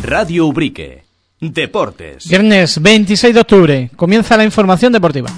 Radio Ubrique. Deportes. Viernes 26 de octubre. Comienza la información deportiva.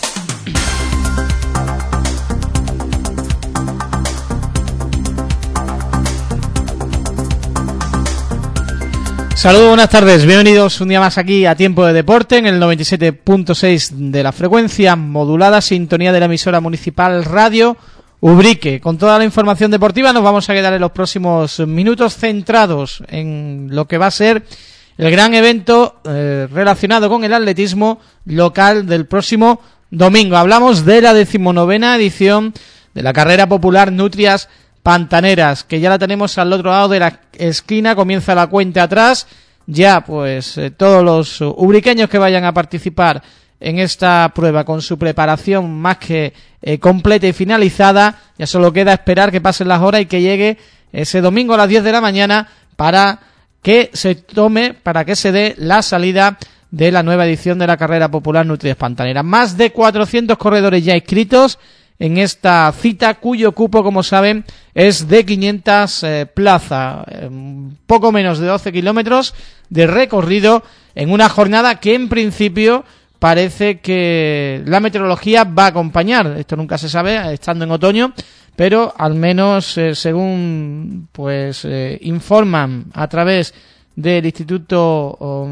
Saludos, buenas tardes, bienvenidos un día más aquí a Tiempo de Deporte en el 97.6 de la frecuencia modulada, sintonía de la emisora municipal Radio Ubrique. Con toda la información deportiva nos vamos a quedar en los próximos minutos centrados en lo que va a ser el gran evento relacionado con el atletismo local del próximo domingo. Hablamos de la 19ª edición de la carrera popular Nutrias Pantaneras, que ya la tenemos al otro lado de la esquina, comienza la cuenta atrás, ya pues todos los ubriqueños que vayan a participar en esta prueba con su preparación más que completa y finalizada, ya solo queda esperar que pasen las horas y que llegue ese domingo a las 10 de la mañana para que se dé la salida de la nueva edición de la carrera popular Nutrias Pantaneras. Más de 400 corredores ya inscritos en esta cita, cuyo cupo, como saben, es de 500 plazas, poco menos de 12 kilómetros de recorrido en una jornada que en principio parece que la meteorología va a acompañar. Esto nunca se sabe, estando en otoño, pero al menos según pues informan a través del Instituto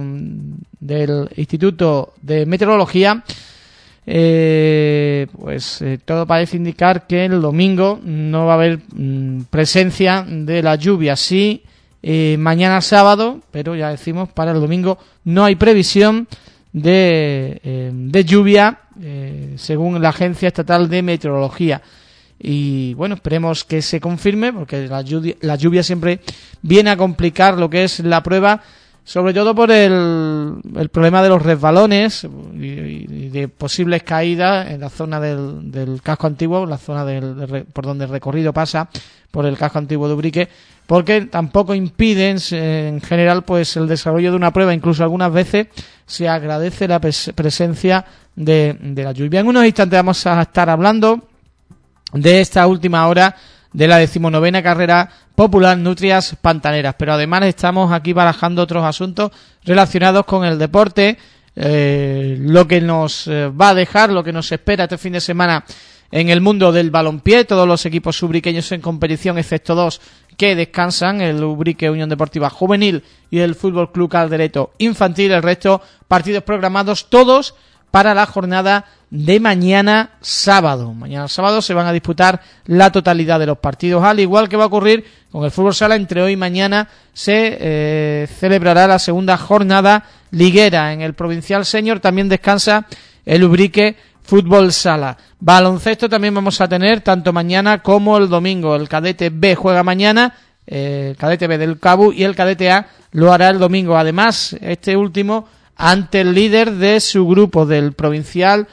de Meteorología, todo parece indicar que el domingo no va a haber presencia de la lluvia. Sí, mañana sábado, pero ya decimos, para el domingo no hay previsión de lluvia, según la Agencia Estatal de Meteorología. Y bueno, esperemos que se confirme, porque la lluvia siempre viene a complicar lo que es la prueba, sobre todo por el problema de los resbalones y de posibles caídas en la zona del casco antiguo, la zona por donde el recorrido pasa por el casco antiguo de Ubrique, porque tampoco impiden en general pues el desarrollo de una prueba. Incluso algunas veces se agradece la presencia de la lluvia. En unos instantes vamos a estar hablando de esta última hora de la 19ª carrera popular Nutrias Pantaneras, pero además estamos aquí barajando otros asuntos relacionados con el deporte, lo que nos va a dejar, lo que nos espera este fin de semana en el mundo del balompié. Todos los equipos ubriqueños en competición, excepto dos que descansan, el Ubrique Unión Deportiva Juvenil y el Fútbol Club Caldereto Infantil. El resto, partidos programados todos para la jornada de mañana sábado. Mañana sábado se van a disputar la totalidad de los partidos, al igual que va a ocurrir con el fútbol sala. Entre hoy y mañana se celebrará la segunda jornada liguera. En el Provincial Senior también descansa el Ubrique Fútbol Sala. Baloncesto también vamos a tener tanto mañana como el domingo. El cadete B juega mañana, el cadete B del Cabu, y el cadete A lo hará el domingo. Además, este último ante el líder de su grupo del provincial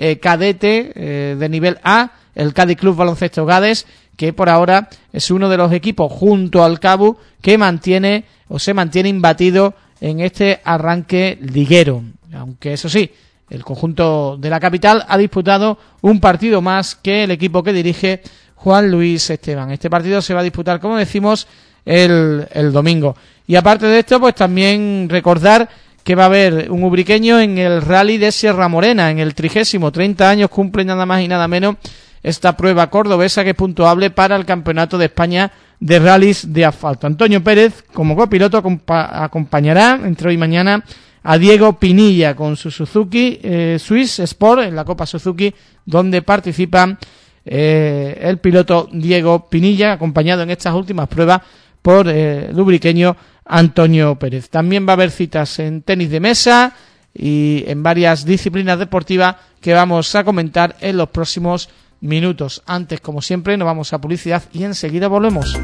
cadete de nivel A, el Cádiz Club Baloncesto Gades, que por ahora es uno de los equipos junto al Cabu que se mantiene imbatido en este arranque liguero. Aunque eso sí, el conjunto de la capital ha disputado un partido más que el equipo que dirige Juan Luis Esteban. Este partido se va a disputar, como decimos, el domingo. Y aparte de esto, pues también recordar que va a haber un ubriqueño en el Rally de Sierra Morena, en el 30 años cumple nada más y nada menos esta prueba cordobesa, que es puntuable para el Campeonato de España de Rallys de Asfalto. Antonio Pérez, como copiloto, acompañará entre hoy y mañana a Diego Pinilla con su Suzuki Swiss Sport en la Copa Suzuki, donde participa el piloto Diego Pinilla, acompañado en estas últimas pruebas por el ubriqueño Antonio Pérez. También va a haber citas en tenis de mesa y en varias disciplinas deportivas que vamos a comentar en los próximos minutos. Antes, como siempre, nos vamos a publicidad y enseguida volvemos.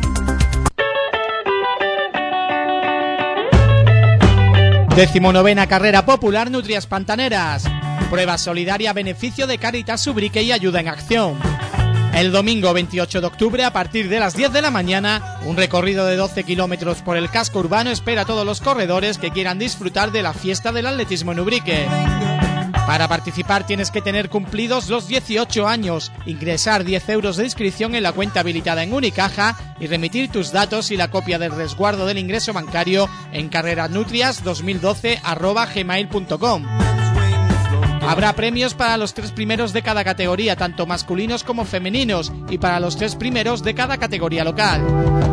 19ª carrera popular Nutrias Pantaneras. Prueba solidaria a beneficio de Caritas Ubrique y Ayuda en Acción. El domingo 28 de octubre, a partir de las 10 de la mañana, un recorrido de 12 kilómetros por el casco urbano espera a todos los corredores que quieran disfrutar de la fiesta del atletismo en Ubrique. Para participar tienes que tener cumplidos los 18 años, ingresar 10 euros de inscripción en la cuenta habilitada en Unicaja y remitir tus datos y la copia del resguardo del ingreso bancario en carrerasnutrias2012@gmail.com. Habrá premios para los 3 primeros de cada categoría, tanto masculinos como femeninos, y para los 3 primeros de cada categoría local.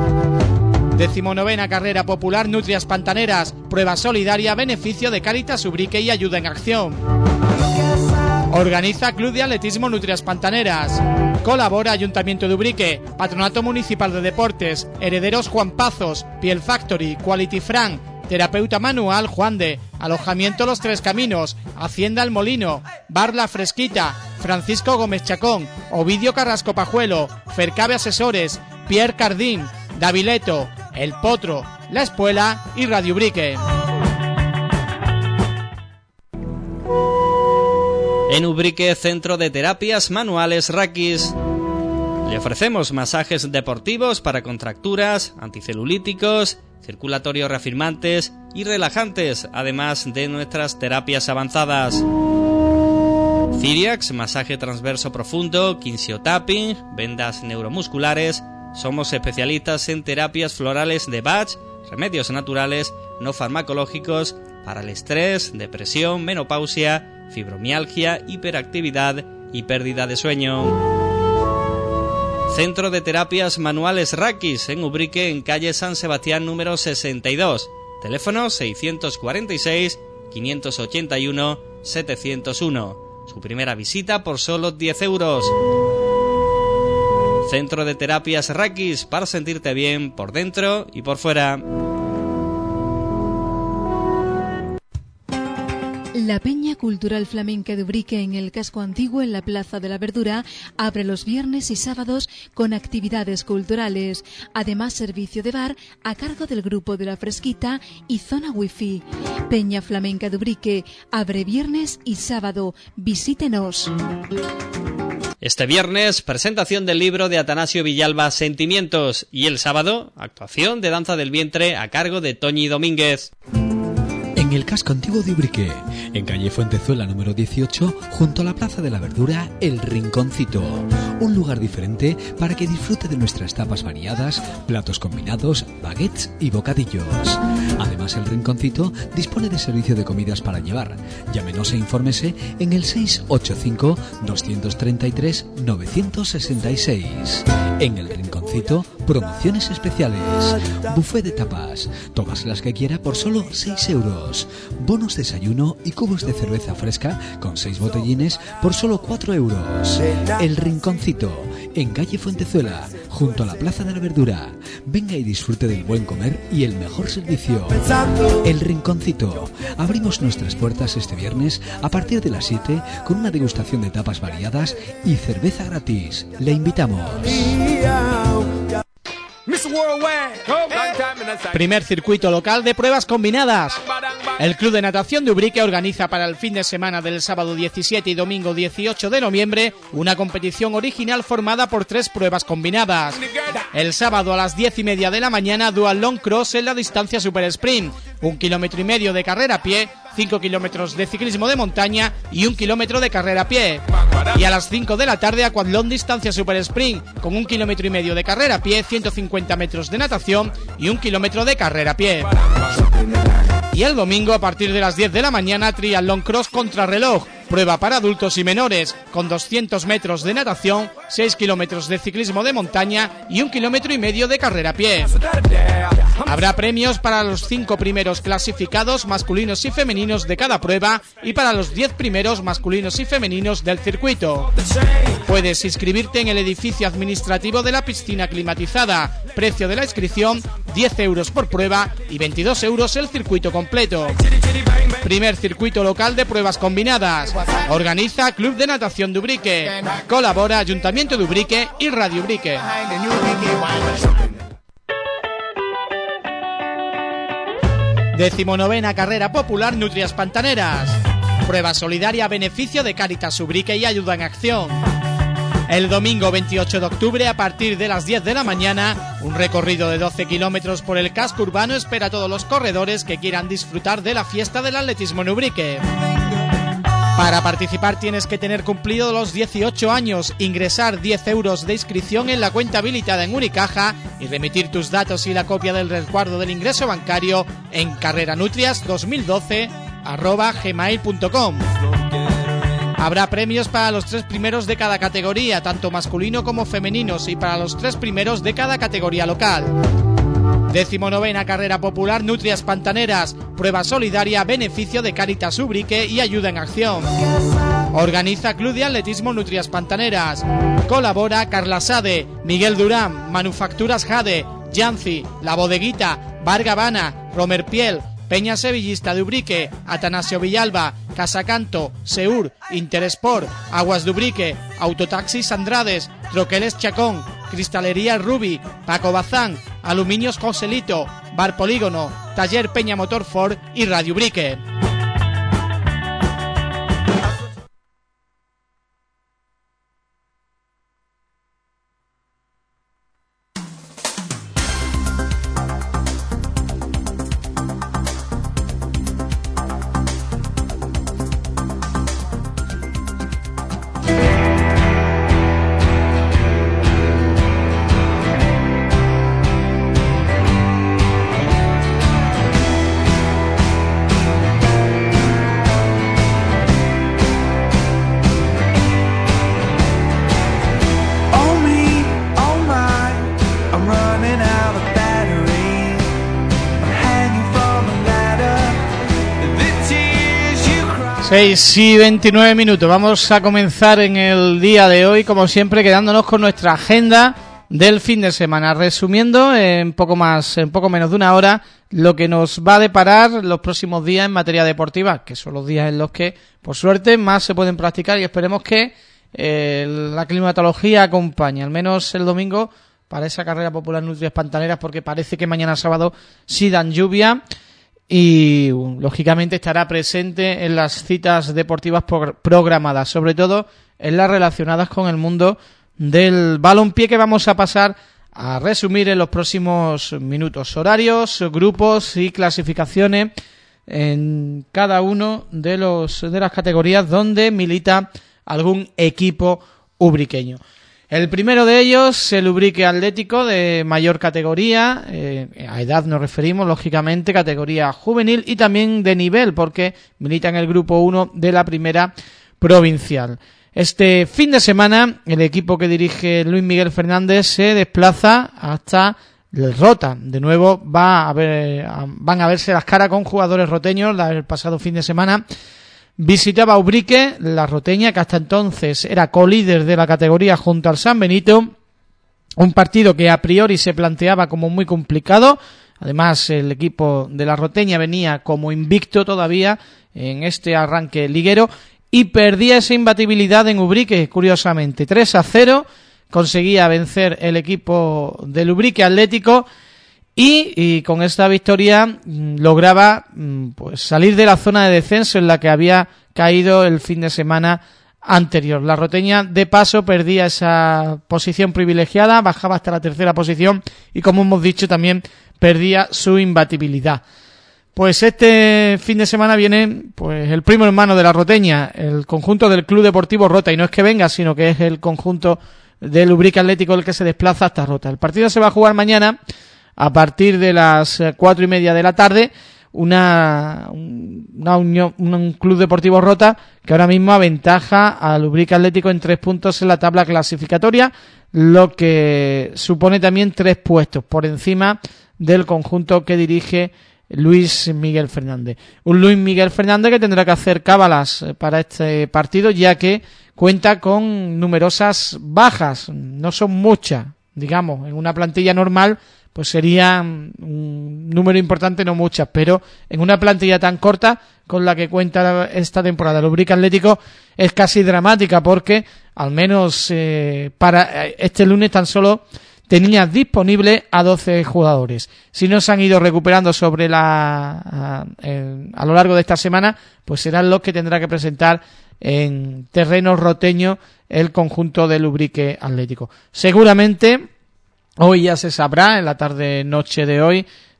19ª Carrera Popular Nutrias Pantaneras, prueba solidaria a beneficio de Cáritas Ubrique y Ayuda en Acción. Organiza Club de Atletismo Nutrias Pantaneras. Colabora Ayuntamiento de Ubrique, Patronato Municipal de Deportes, Herederos Juan Pazos, Piel Factory, Quality Fran, Terapeuta Manual Juan de, Alojamiento Los Tres Caminos, Hacienda El Molino, Bar La Fresquita, Francisco Gómez Chacón, Ovidio Carrasco Pajuelo, Fercabe Asesores, Pierre Cardín, Davileto, El Potro, La Espuela y Radio Ubrique. En Ubrique, Centro de Terapias Manuales Rakis. Le ofrecemos masajes deportivos para contracturas, anticelulíticos, circulatorios reafirmantes y relajantes, además de nuestras terapias avanzadas. Ciriax, masaje transverso profundo, kinsiotapping, vendas neuromusculares. Somos especialistas en terapias florales de Bach, remedios naturales, no farmacológicos, para el estrés, depresión, menopausia, fibromialgia, hiperactividad y pérdida de sueño. Centro de Terapias Manuales Rakis en Ubrique, en calle San Sebastián número 62. Teléfono 646 581 701. Su primera visita por solo 10 euros. Centro de Terapias Rakis, para sentirte bien por dentro y por fuera. La Peña Cultural Flamenca de Ubrique, en el casco antiguo, en la Plaza de la Verdura, abre los viernes y sábados con actividades culturales. Además, servicio de bar a cargo del Grupo de la Fresquita y zona wifi. Peña Flamenca de Ubrique abre viernes y sábado. Visítenos. Este viernes, presentación del libro de Atanasio Villalba, Sentimientos, y el sábado, actuación de danza del vientre a cargo de Toñi Domínguez. En el casco antiguo de Ubrique, en calle Fuentezuela número 18, junto a la Plaza de la Verdura, El Rinconcito. Un lugar diferente para que disfrute de nuestras tapas variadas, platos combinados, baguettes y bocadillos. Además, El Rinconcito dispone de servicio de comidas para llevar. Llámenos e infórmese en el 685-233-966. En El Rinconcito, promociones especiales. Buffet de tapas, tomas las que quiera por solo 6 euros. Bonos desayuno y cubos de cerveza fresca con 6 botellines por solo 4 euros. El Rinconcito, en calle Fuentezuela, junto a la Plaza de la Verdura. Venga y disfrute del buen comer y el mejor servicio. El Rinconcito. Abrimos nuestras puertas este viernes a partir de las 7 con una degustación de tapas variadas y cerveza gratis. Le invitamos. Primer circuito local de pruebas combinadas. El Club de Natación de Ubrique organiza para el fin de semana del sábado 17 y domingo 18 de noviembre una competición original formada por 3 pruebas combinadas. El sábado a las 10:30 de la mañana, Dual Long Cross en la distancia Super Sprint, 1,5 kilómetros de carrera a pie, 5 kilómetros de ciclismo de montaña y 1 kilómetro de carrera a pie. Y a las 5 de la tarde, Aquatlón distancia Super Sprint, con 1,5 kilómetros de carrera a pie, 150 metros de natación y 1 kilómetro de carrera a pie. Y el domingo, a partir de las 10 de la mañana, Triatlón Cross contrarreloj, prueba para adultos y menores, con 200 metros de natación, 6 kilómetros de ciclismo de montaña y 1,5 kilómetros de carrera a pie. Habrá premios para los 5 primeros clasificados masculinos y femeninos de cada prueba y para los 10 primeros masculinos y femeninos del circuito. Puedes inscribirte en el edificio administrativo de la piscina climatizada. Precio de la inscripción, 10 euros por prueba y 22 euros el circuito completo. Primer circuito local de pruebas combinadas. Organiza Club de Natación de Ubrique. Colabora Ayuntamiento de Ubrique y Radio Ubrique. 19ª Carrera Popular Nutrias Pantaneras. Prueba solidaria a beneficio de Cáritas Ubrique y Ayuda en Acción. El domingo 28 de octubre, a partir de las 10 de la mañana, un recorrido de 12 kilómetros por el casco urbano espera a todos los corredores que quieran disfrutar de la fiesta del atletismo en Ubrique. Para participar tienes que tener cumplido los 18 años, ingresar 10 euros de inscripción en la cuenta habilitada en Unicaja y remitir tus datos y la copia del resguardo del ingreso bancario en carreranutrias2012@gmail.com. Habrá premios para los 3 primeros de cada categoría, tanto masculino como femeninos, y para los 3 primeros de cada categoría local. 19ª Carrera Popular Nutrias Pantaneras, prueba solidaria, beneficio de Cáritas Ubrique y Ayuda en Acción. Organiza Club de Atletismo Nutrias Pantaneras. Colabora Carla Sade, Miguel Durán, Manufacturas Jade, Yancy, La Bodeguita, Bar Gavana, Romer Piel, Peña Sevillista de Ubrique, Atanasio Villalba, Casacanto, Seur, Interesport, Aguas de Ubrique, Autotaxis Andrades, Troqueles Chacón, Cristalería Rubi, Paco Bazán, Aluminios Joselito, Bar Polígono, Taller Peña Motor Ford y Radio Ubrique. Y 29 minutos. Vamos a comenzar en el día de hoy, como siempre, quedándonos con nuestra agenda del fin de semana, resumiendo en poco menos de una hora lo que nos va a deparar los próximos días en materia deportiva, que son los días en los que, por suerte, más se pueden practicar, y esperemos que la climatología acompañe, al menos el domingo, para esa carrera popular Nutrias Pantaneras, porque parece que mañana sábado sí dan lluvia. Y lógicamente estará presente en las citas deportivas programadas, sobre todo en las relacionadas con el mundo del balonpié, que vamos a pasar a resumir en los próximos minutos. Horarios, grupos y clasificaciones en cada uno de las categorías donde milita algún equipo ubriqueño. El primero de ellos, el Ubrique Atlético de mayor categoría, a edad nos referimos, lógicamente, categoría juvenil y también de nivel, porque milita en el grupo 1 de la primera provincial. Este fin de semana, el equipo que dirige Luis Miguel Fernández se desplaza hasta el Rota. De nuevo van a verse las caras con jugadores roteños. El pasado fin de semana visitaba Ubrique, la roteña, que hasta entonces era colíder de la categoría junto al San Benito. Un partido que a priori se planteaba como muy complicado. Además, el equipo de la roteña venía como invicto todavía en este arranque liguero y perdía esa imbatibilidad en Ubrique, curiosamente. 3-0 conseguía vencer el equipo del Ubrique Atlético y con esta victoria lograba pues salir de la zona de descenso en la que había caído el fin de semana anterior. La roteña, de paso, perdía esa posición privilegiada, bajaba hasta la tercera posición y, como hemos dicho, también perdía su imbatibilidad. Pues este fin de semana viene pues el primo hermano de la roteña, el conjunto del Club Deportivo Rota, y no es que venga, sino que es el conjunto del Ubrique Atlético el que se desplaza hasta Rota. El partido se va a jugar mañana a partir de las 4:30 de la tarde, un Club Deportivo Rota que ahora mismo aventaja al Ubrique Atlético en 3 puntos en la tabla clasificatoria, lo que supone también 3 puestos por encima del conjunto que dirige Luis Miguel Fernández. Un Luis Miguel Fernández que tendrá que hacer cábalas para este partido, ya que cuenta con numerosas bajas, no son muchas, digamos, en una plantilla normal pues sería un número importante, no muchas, pero en una plantilla tan corta con la que cuenta esta temporada el Ubrique Atlético es casi dramática, porque al menos para este lunes tan solo tenía disponible a 12 jugadores. Si no se han ido recuperando a lo largo de esta semana, pues serán los que tendrá que presentar en terreno roteño el conjunto del Ubrique Atlético. Seguramente hoy ya se sabrá, en la tarde-noche de hoy,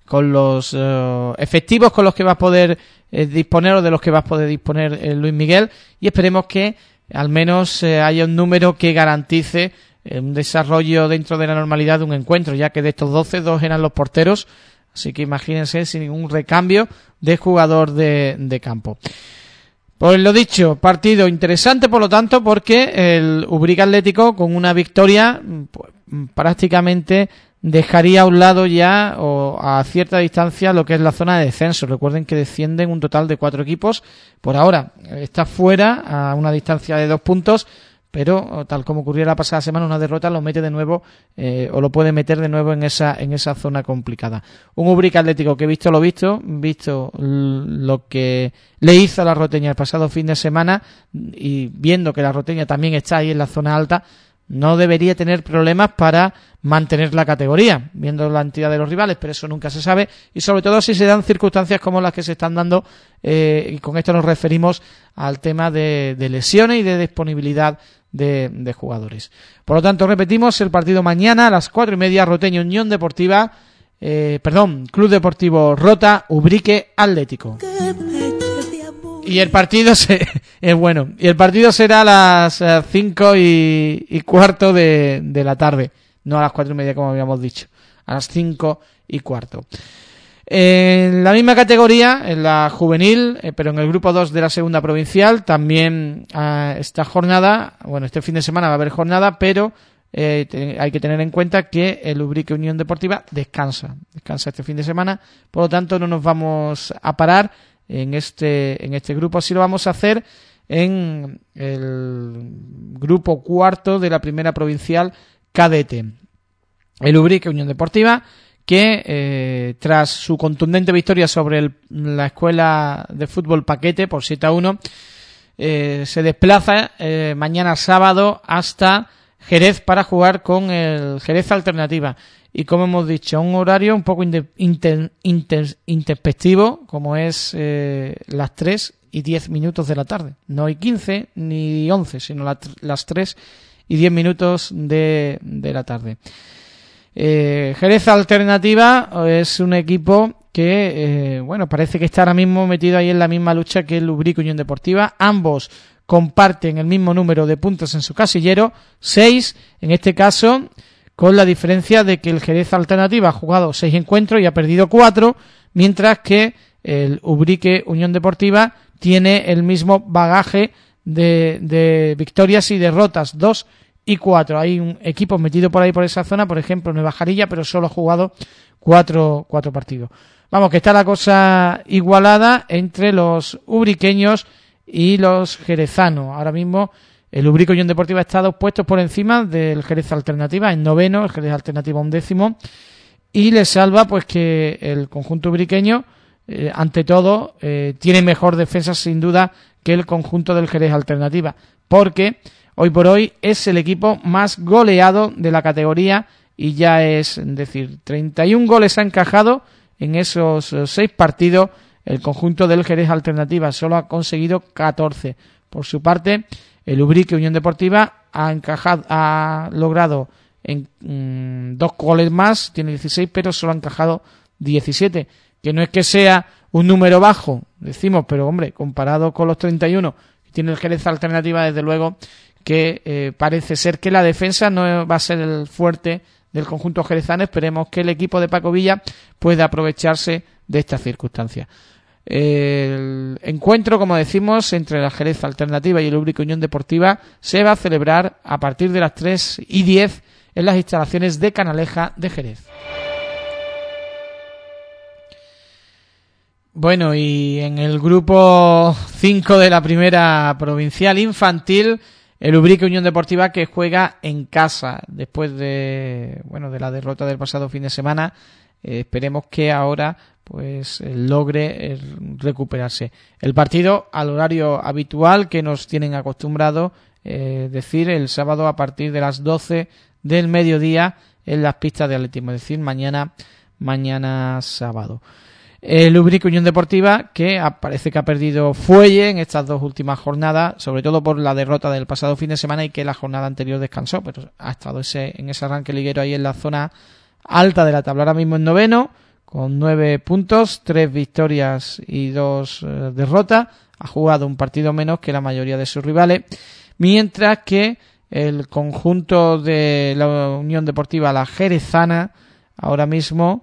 con los efectivos con los que va a poder disponer o de los que va a poder disponer Luis Miguel, y esperemos que al menos haya un número que garantice un desarrollo dentro de la normalidad de un encuentro, ya que de estos 12, 2 eran los porteros, así que imagínense sin ningún recambio de jugador de campo. Pues lo dicho, partido interesante por lo tanto, porque el Ubrique Atlético con una victoria pues, prácticamente dejaría a un lado ya o a cierta distancia lo que es la zona de descenso. Recuerden que descienden un total de 4 equipos. Por ahora está fuera a una distancia de 2 puntos, pero tal como ocurrió la pasada semana, una derrota lo mete de nuevo o lo puede meter de nuevo en esa zona complicada. Un Ubrique Atlético que visto lo visto lo que le hizo a la Roteña el pasado fin de semana, y viendo que la Roteña también está ahí en la zona alta, no debería tener problemas para mantener la categoría, viendo la entidad de los rivales, pero eso nunca se sabe, y sobre todo si se dan circunstancias como las que se están dando, y con esto nos referimos al tema de lesiones y de disponibilidad de jugadores. Por lo tanto, repetimos, el partido mañana a las 4:30, Roteña Unión Deportiva, Club Deportivo Rota, Ubrique Atlético. Y el partido y el partido será a las 5:15 de la tarde, no a las 4:30 como habíamos dicho, a las 5:15. En la misma categoría, en la juvenil, pero en el grupo 2 de la segunda provincial, también esta jornada, este fin de semana va a haber jornada, pero hay que tener en cuenta que el Ubrique Unión Deportiva descansa este fin de semana, por lo tanto no nos vamos a parar en este grupo. Así lo vamos a hacer en el grupo 4 de la primera provincial cadete. El Ubrique Unión Deportiva, que tras su contundente victoria sobre la escuela de fútbol Paquete por 7-1, se desplaza mañana sábado hasta Jerez para jugar con el Jerez Alternativa. Y como hemos dicho, un horario un poco intempestivo, como es las 3:10 de la tarde. No hay 15 ni 11, sino las 3:10 de la tarde. Jerez Alternativa es un equipo que, parece que está ahora mismo metido ahí en la misma lucha que el Ubrique Unión Deportiva. Ambos comparten el mismo número de puntos en su casillero, 6 en este caso, con la diferencia de que el Jerez Alternativa ha jugado 6 encuentros y ha perdido 4, mientras que el Ubrique Unión Deportiva tiene el mismo bagaje de victorias y derrotas, 2 y 4. Hay un equipo metido por ahí por esa zona, por ejemplo Nueva Jarilla, pero solo ha jugado 4 partidos. Vamos, que está la cosa igualada entre los ubriqueños y los jerezanos. Ahora mismo el Ubrique Unión Deportiva está 2 puestos por encima del Jerez Alternativa, en 9º, el Jerez Alternativa 11º, y le salva pues que el conjunto ubriqueño, ante todo, tiene mejor defensa sin duda que el conjunto del Jerez Alternativa, porque hoy por hoy es el equipo más goleado de la categoría, y ya es decir, 31 goles ha encajado en esos 6 partidos. El conjunto del Jerez Alternativa solo ha conseguido 14. Por su parte, el Ubrique Unión Deportiva ha logrado en 2 goles más, tiene 16, pero solo ha encajado 17, que no es que sea un número bajo, decimos, pero hombre, comparado con los 31 que tiene el Jerez Alternativa, desde luego que parece ser que la defensa no va a ser el fuerte del conjunto jerezano. Esperemos que el equipo de Paco Villa pueda aprovecharse de estas circunstancias. El encuentro, como decimos, entre la Jerez Alternativa y el Ubrique Unión Deportiva se va a celebrar a partir de las 3:10 en las instalaciones de Canaleja de Jerez. Bueno, y en el grupo 5 de la primera provincial infantil, el Ubrique Unión Deportiva, que juega en casa después de la derrota del pasado fin de semana. Esperemos que ahora pues logre recuperarse. El partido al horario habitual que nos tienen acostumbrado, decir, el sábado a partir de las 12 del mediodía en las pistas de atletismo, es decir, mañana sábado. El Ubrique Unión Deportiva, que parece que ha perdido fuelle en estas 2 últimas jornadas, sobre todo por la derrota del pasado fin de semana y que la jornada anterior descansó, pero ha estado en ese arranque liguero ahí en la zona alta de la tabla, ahora mismo en 9º, con 9 puntos, 3 victorias y 2 derrotas. Ha jugado un partido menos que la mayoría de sus rivales, mientras que el conjunto de la Unión Deportiva La Jerezana ahora mismo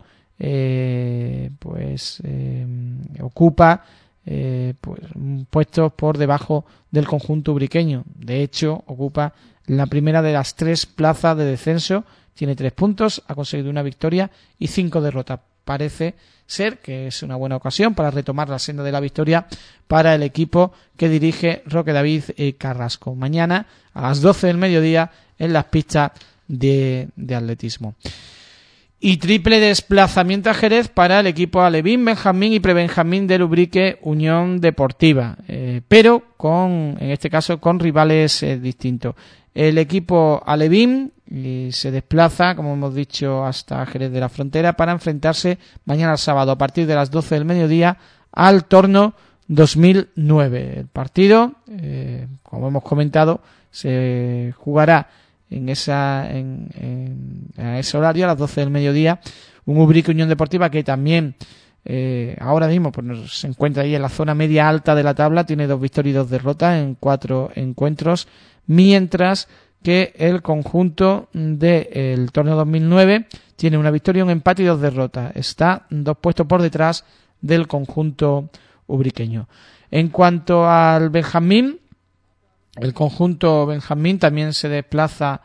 ocupa puestos por debajo del conjunto ubriqueño. De hecho, ocupa la primera de las 3 plazas de descenso, tiene 3 puntos, ha conseguido una victoria y 5 derrotas. Parece ser que es una buena ocasión para retomar la senda de la victoria para el equipo que dirige Roque David Carrasco. Mañana a las 12 del mediodía en las pistas de atletismo. Y triple desplazamiento a Jerez para el equipo alevín, benjamín y prebenjamín del Ubrique Unión Deportiva, pero en este caso con rivales distintos. El equipo alevín se desplaza, como hemos dicho, hasta Jerez de la Frontera para enfrentarse mañana sábado a partir de las 12 del mediodía al Torno 2009. El partido, como hemos comentado, se jugará en ese horario a las 12 del mediodía. Un Ubrique Unión Deportiva que también ahora mismo se encuentra ahí en la zona media alta de la tabla, tiene 2 victorias y 2 derrotas en 4 encuentros, mientras que el conjunto del Torneo 2009 tiene una victoria, un empate y 2 derrotas. Está 2 puestos por detrás del conjunto ubriqueño. En cuanto al benjamín, el conjunto benjamín también se desplaza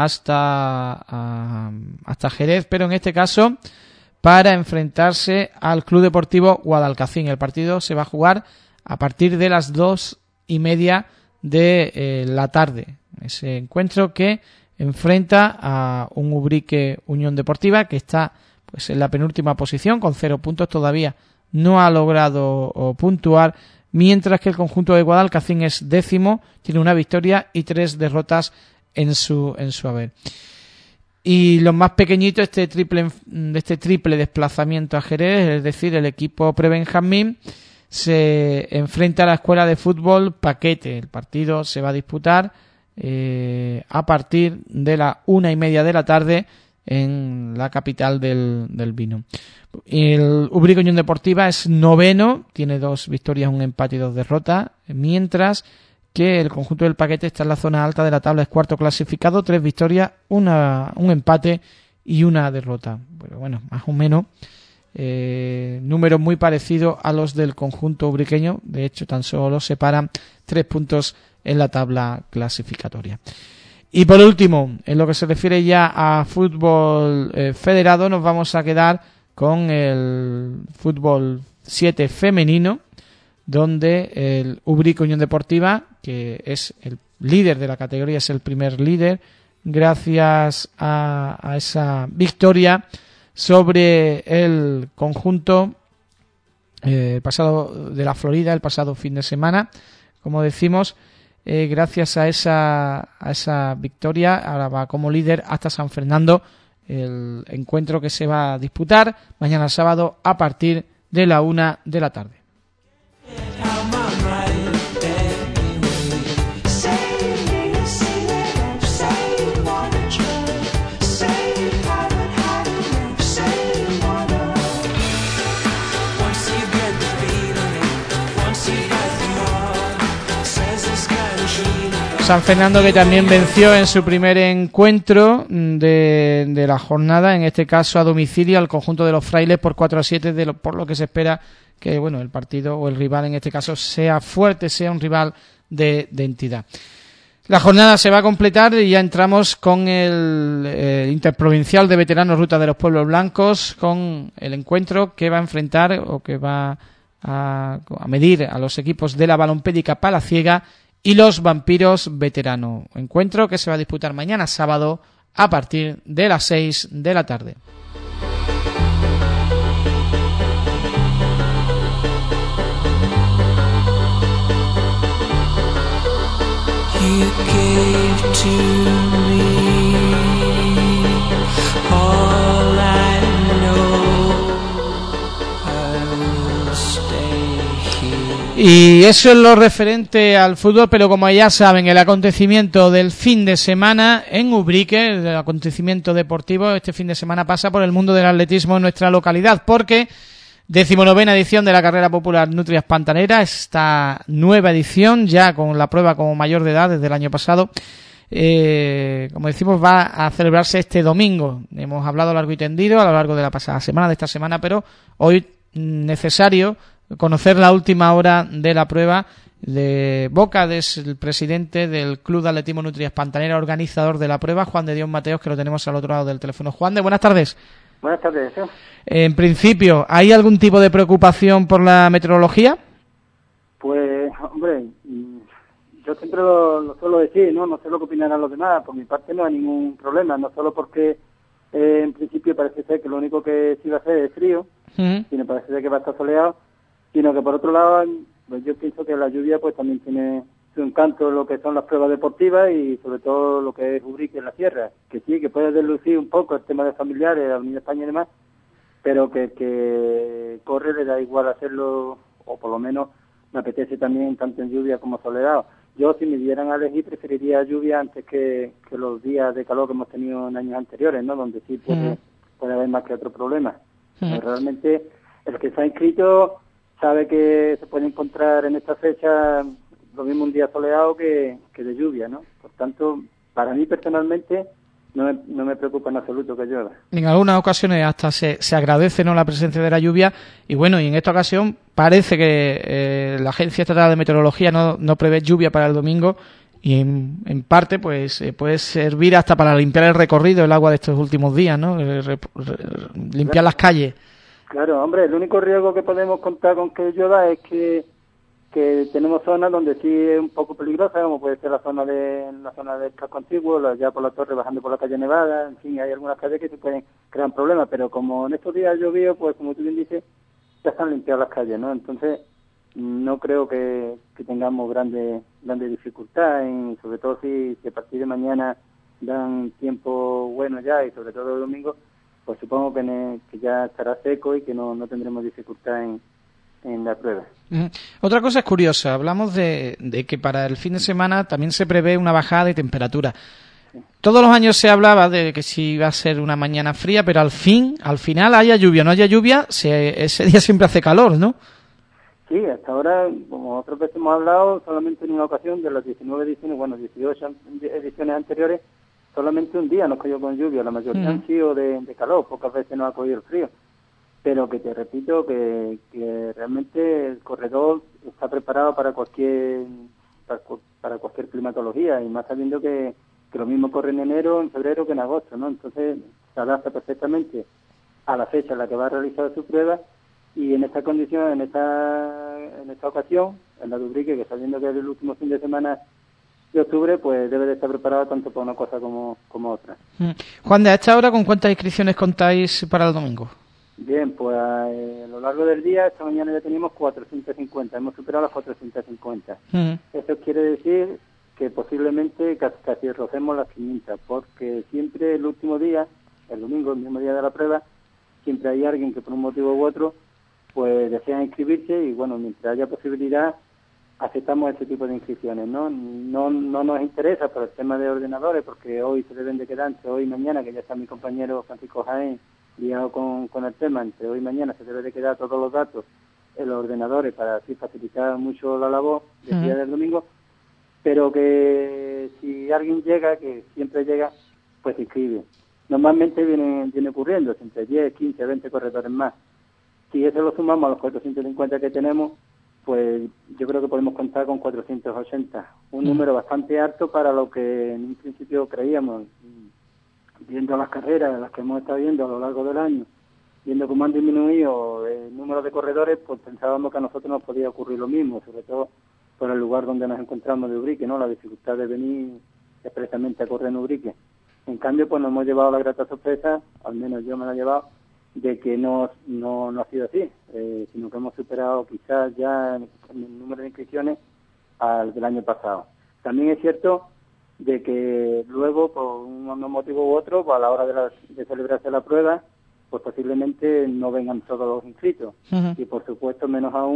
hasta Jerez, pero en este caso para enfrentarse al Club Deportivo Guadalcacín. El partido se va a jugar a partir de las 2:30 de la tarde. Ese encuentro que enfrenta a un Ubrique Unión Deportiva que está en la penúltima posición con 0 puntos, todavía no ha logrado puntuar, mientras que el conjunto de Guadalcacín es 10º, tiene una victoria y 3 derrotas en su haber. Y los más pequeñitos, este triple desplazamiento a Jerez, es decir, el equipo prebenjamín se enfrenta a la Escuela de Fútbol Paquete. El partido se va a disputar a partir de las 1:30 de la tarde en la capital del vino. El Ubrique Unión Deportiva es 9º, tiene 2 victorias, un empate y 2 derrotas, mientras que el conjunto del Paquete está en la zona alta de la tabla, es 4º clasificado, 3 victorias, un empate y una derrota. Bueno, más o menos números muy parecidos a los del conjunto ubriqueño. De hecho, tan solo separan 3 puntos en la tabla clasificatoria. Y por último, en lo que se refiere ya a fútbol federado, nos vamos a quedar con el fútbol 7 femenino, donde el Ubrique Unión Deportiva, que es el líder de la categoría, es el primer líder, gracias a esa victoria sobre el conjunto pasado de la Florida el pasado fin de semana. Como decimos, gracias a esa victoria, ahora va como líder hasta San Fernando, el encuentro que se va a disputar mañana sábado a partir de la 1 de la tarde. San Fernando, que también venció en su primer encuentro de la jornada, en este caso a domicilio, al conjunto de los Frailes por 4-7, por lo que se espera que el partido o el rival en este caso sea fuerte, sea un rival de entidad. La jornada se va a completar y ya entramos con el Interprovincial de Veteranos Ruta de los Pueblos Blancos, con el encuentro que va a enfrentar o que va a medir a los equipos de la Balompédica Palaciega y los Vampiros Veteranos. Encuentro que se va a disputar mañana sábado a partir de las 6 de la tarde. You gave to me all I know. I will stay here. Y eso es lo referente al fútbol, pero como ya saben, el acontecimiento del fin de semana en Ubrique, el acontecimiento deportivo, este fin de semana pasa por el mundo del atletismo en nuestra localidad, porque 19ª edición de la carrera popular Nutrias Pantanera, esta nueva edición, ya con la prueba como mayor de edad desde el año pasado, como decimos, va a celebrarse este domingo. Hemos hablado largo y tendido a lo largo de la pasada semana, de esta semana, pero hoy necesario conocer la última hora de la prueba de boca del presidente del Club de Atletismo Nutrias Pantanera, organizador de la prueba, Juan de Dios Mateos, que lo tenemos al otro lado del teléfono. Juan de, buenas tardes. Buenas tardes. ¿Sí? En principio, ¿hay algún tipo de preocupación por la meteorología? Pues, hombre, yo siempre lo suelo decir, ¿no? No sé lo que opinarán los demás. Por mi parte no hay ningún problema, no solo porque en principio parece ser que lo único que sí va a hacer es frío, sino parece ser que va a estar soleado, sino que por otro lado, pues yo pienso que la lluvia pues también tiene su encanto en lo que son las pruebas deportivas y sobre todo lo que es Ubrique en la sierra, que sí, que puede deslucir un poco el tema de familiares, la Unidad España y demás, pero que corre le da igual hacerlo, o por lo menos me apetece también tanto en lluvia como soleado. Yo, si me dieran a elegir, preferiría lluvia antes que los días de calor que hemos tenido en años anteriores, ¿no? Donde sí puede haber más que otro problema. Pero realmente, el que se ha inscrito sabe que se puede encontrar en esta fecha lo mismo un día soleado que de lluvia, ¿no? Por tanto, para mí personalmente no me preocupa en absoluto que llueva. En algunas ocasiones hasta se agradece, ¿no?, la presencia de la lluvia, y bueno, y en esta ocasión parece que la Agencia Estatal de Meteorología no prevé lluvia para el domingo, y en parte pues puede servir hasta para limpiar el recorrido, el agua de estos últimos días, ¿no? Limpiar las calles. Claro, hombre, el único riesgo que podemos contar con que llueva es que tenemos zonas donde sí es un poco peligrosa, como puede ser la zona del casco antiguo, allá por la torre bajando por la calle Nevada, en fin, hay algunas calles que se pueden crear problemas, pero como en estos días ha llovido, pues como tú bien dices, ya están limpiadas las calles, ¿no? Entonces, no creo que tengamos grande dificultad, sobre todo si a partir de mañana dan tiempo bueno ya, y sobre todo el domingo, pues supongo que ya estará seco y que no tendremos dificultad en la prueba. Otra cosa es curiosa, hablamos de que para el fin de semana también se prevé una bajada de temperatura. Sí. Todos los años se hablaba de que si iba a ser una mañana fría, pero al final haya lluvia o no haya lluvia, ese día siempre hace calor, ¿no? Sí, hasta ahora, como otras veces hemos hablado, solamente en una ocasión de las 19 ediciones, 18 ediciones anteriores, solamente un día nos cogió con lluvia, la mayoría han sido de calor, pocas veces nos ha cogido el frío. Pero que te repito que realmente el corredor está preparado para cualquier climatología, y más sabiendo que lo mismo corre en enero, en febrero que en agosto, ¿no? Entonces se adapta perfectamente a la fecha en la que va a realizar su prueba, y en esta condición, en esta ocasión, en la de Ubrique, que sabiendo que es el último fin de semana de octubre, pues debe de estar preparado tanto para una cosa como otra. Juan, ¿de esta hora con cuántas inscripciones contáis para el domingo? Bien, pues a lo largo del día, esta mañana ya teníamos 450, hemos superado las 450. Eso quiere decir que posiblemente casi rocemos las 500, porque siempre el último día, el domingo, el mismo día de la prueba, siempre hay alguien que por un motivo u otro pues desea inscribirse, y bueno, mientras haya posibilidad aceptamos ese tipo de inscripciones, ¿no? No nos interesa por el tema de ordenadores, porque hoy se deben de quedar entre hoy y mañana, que ya está mi compañero Francisco Jaén liado con el tema, entre hoy y mañana se debe de quedar todos los datos en los ordenadores para así facilitar mucho la labor del día del domingo, pero que si alguien llega, que siempre llega, pues se inscribe. Normalmente viene ocurriendo entre 10, 15, 20 corredores más. Si eso lo sumamos a los 450 que tenemos, pues yo creo que podemos contar con 480, un número bastante alto para lo que en un principio creíamos. Viendo las carreras, las que hemos estado viendo a lo largo del año, viendo cómo han disminuido el número de corredores, pues pensábamos que a nosotros nos podía ocurrir lo mismo, sobre todo por el lugar donde nos encontramos de Ubrique, ¿no? La dificultad de venir expresamente a correr en Ubrique. En cambio, pues nos hemos llevado la grata sorpresa, al menos yo me la he llevado, de que no ha sido así, sino que hemos superado quizás ya en el número de inscripciones al del año pasado. También es cierto de que luego, por un motivo u otro, pues a la hora de celebrarse la prueba, pues posiblemente no vengan todos los inscritos. Y por supuesto, menos aún,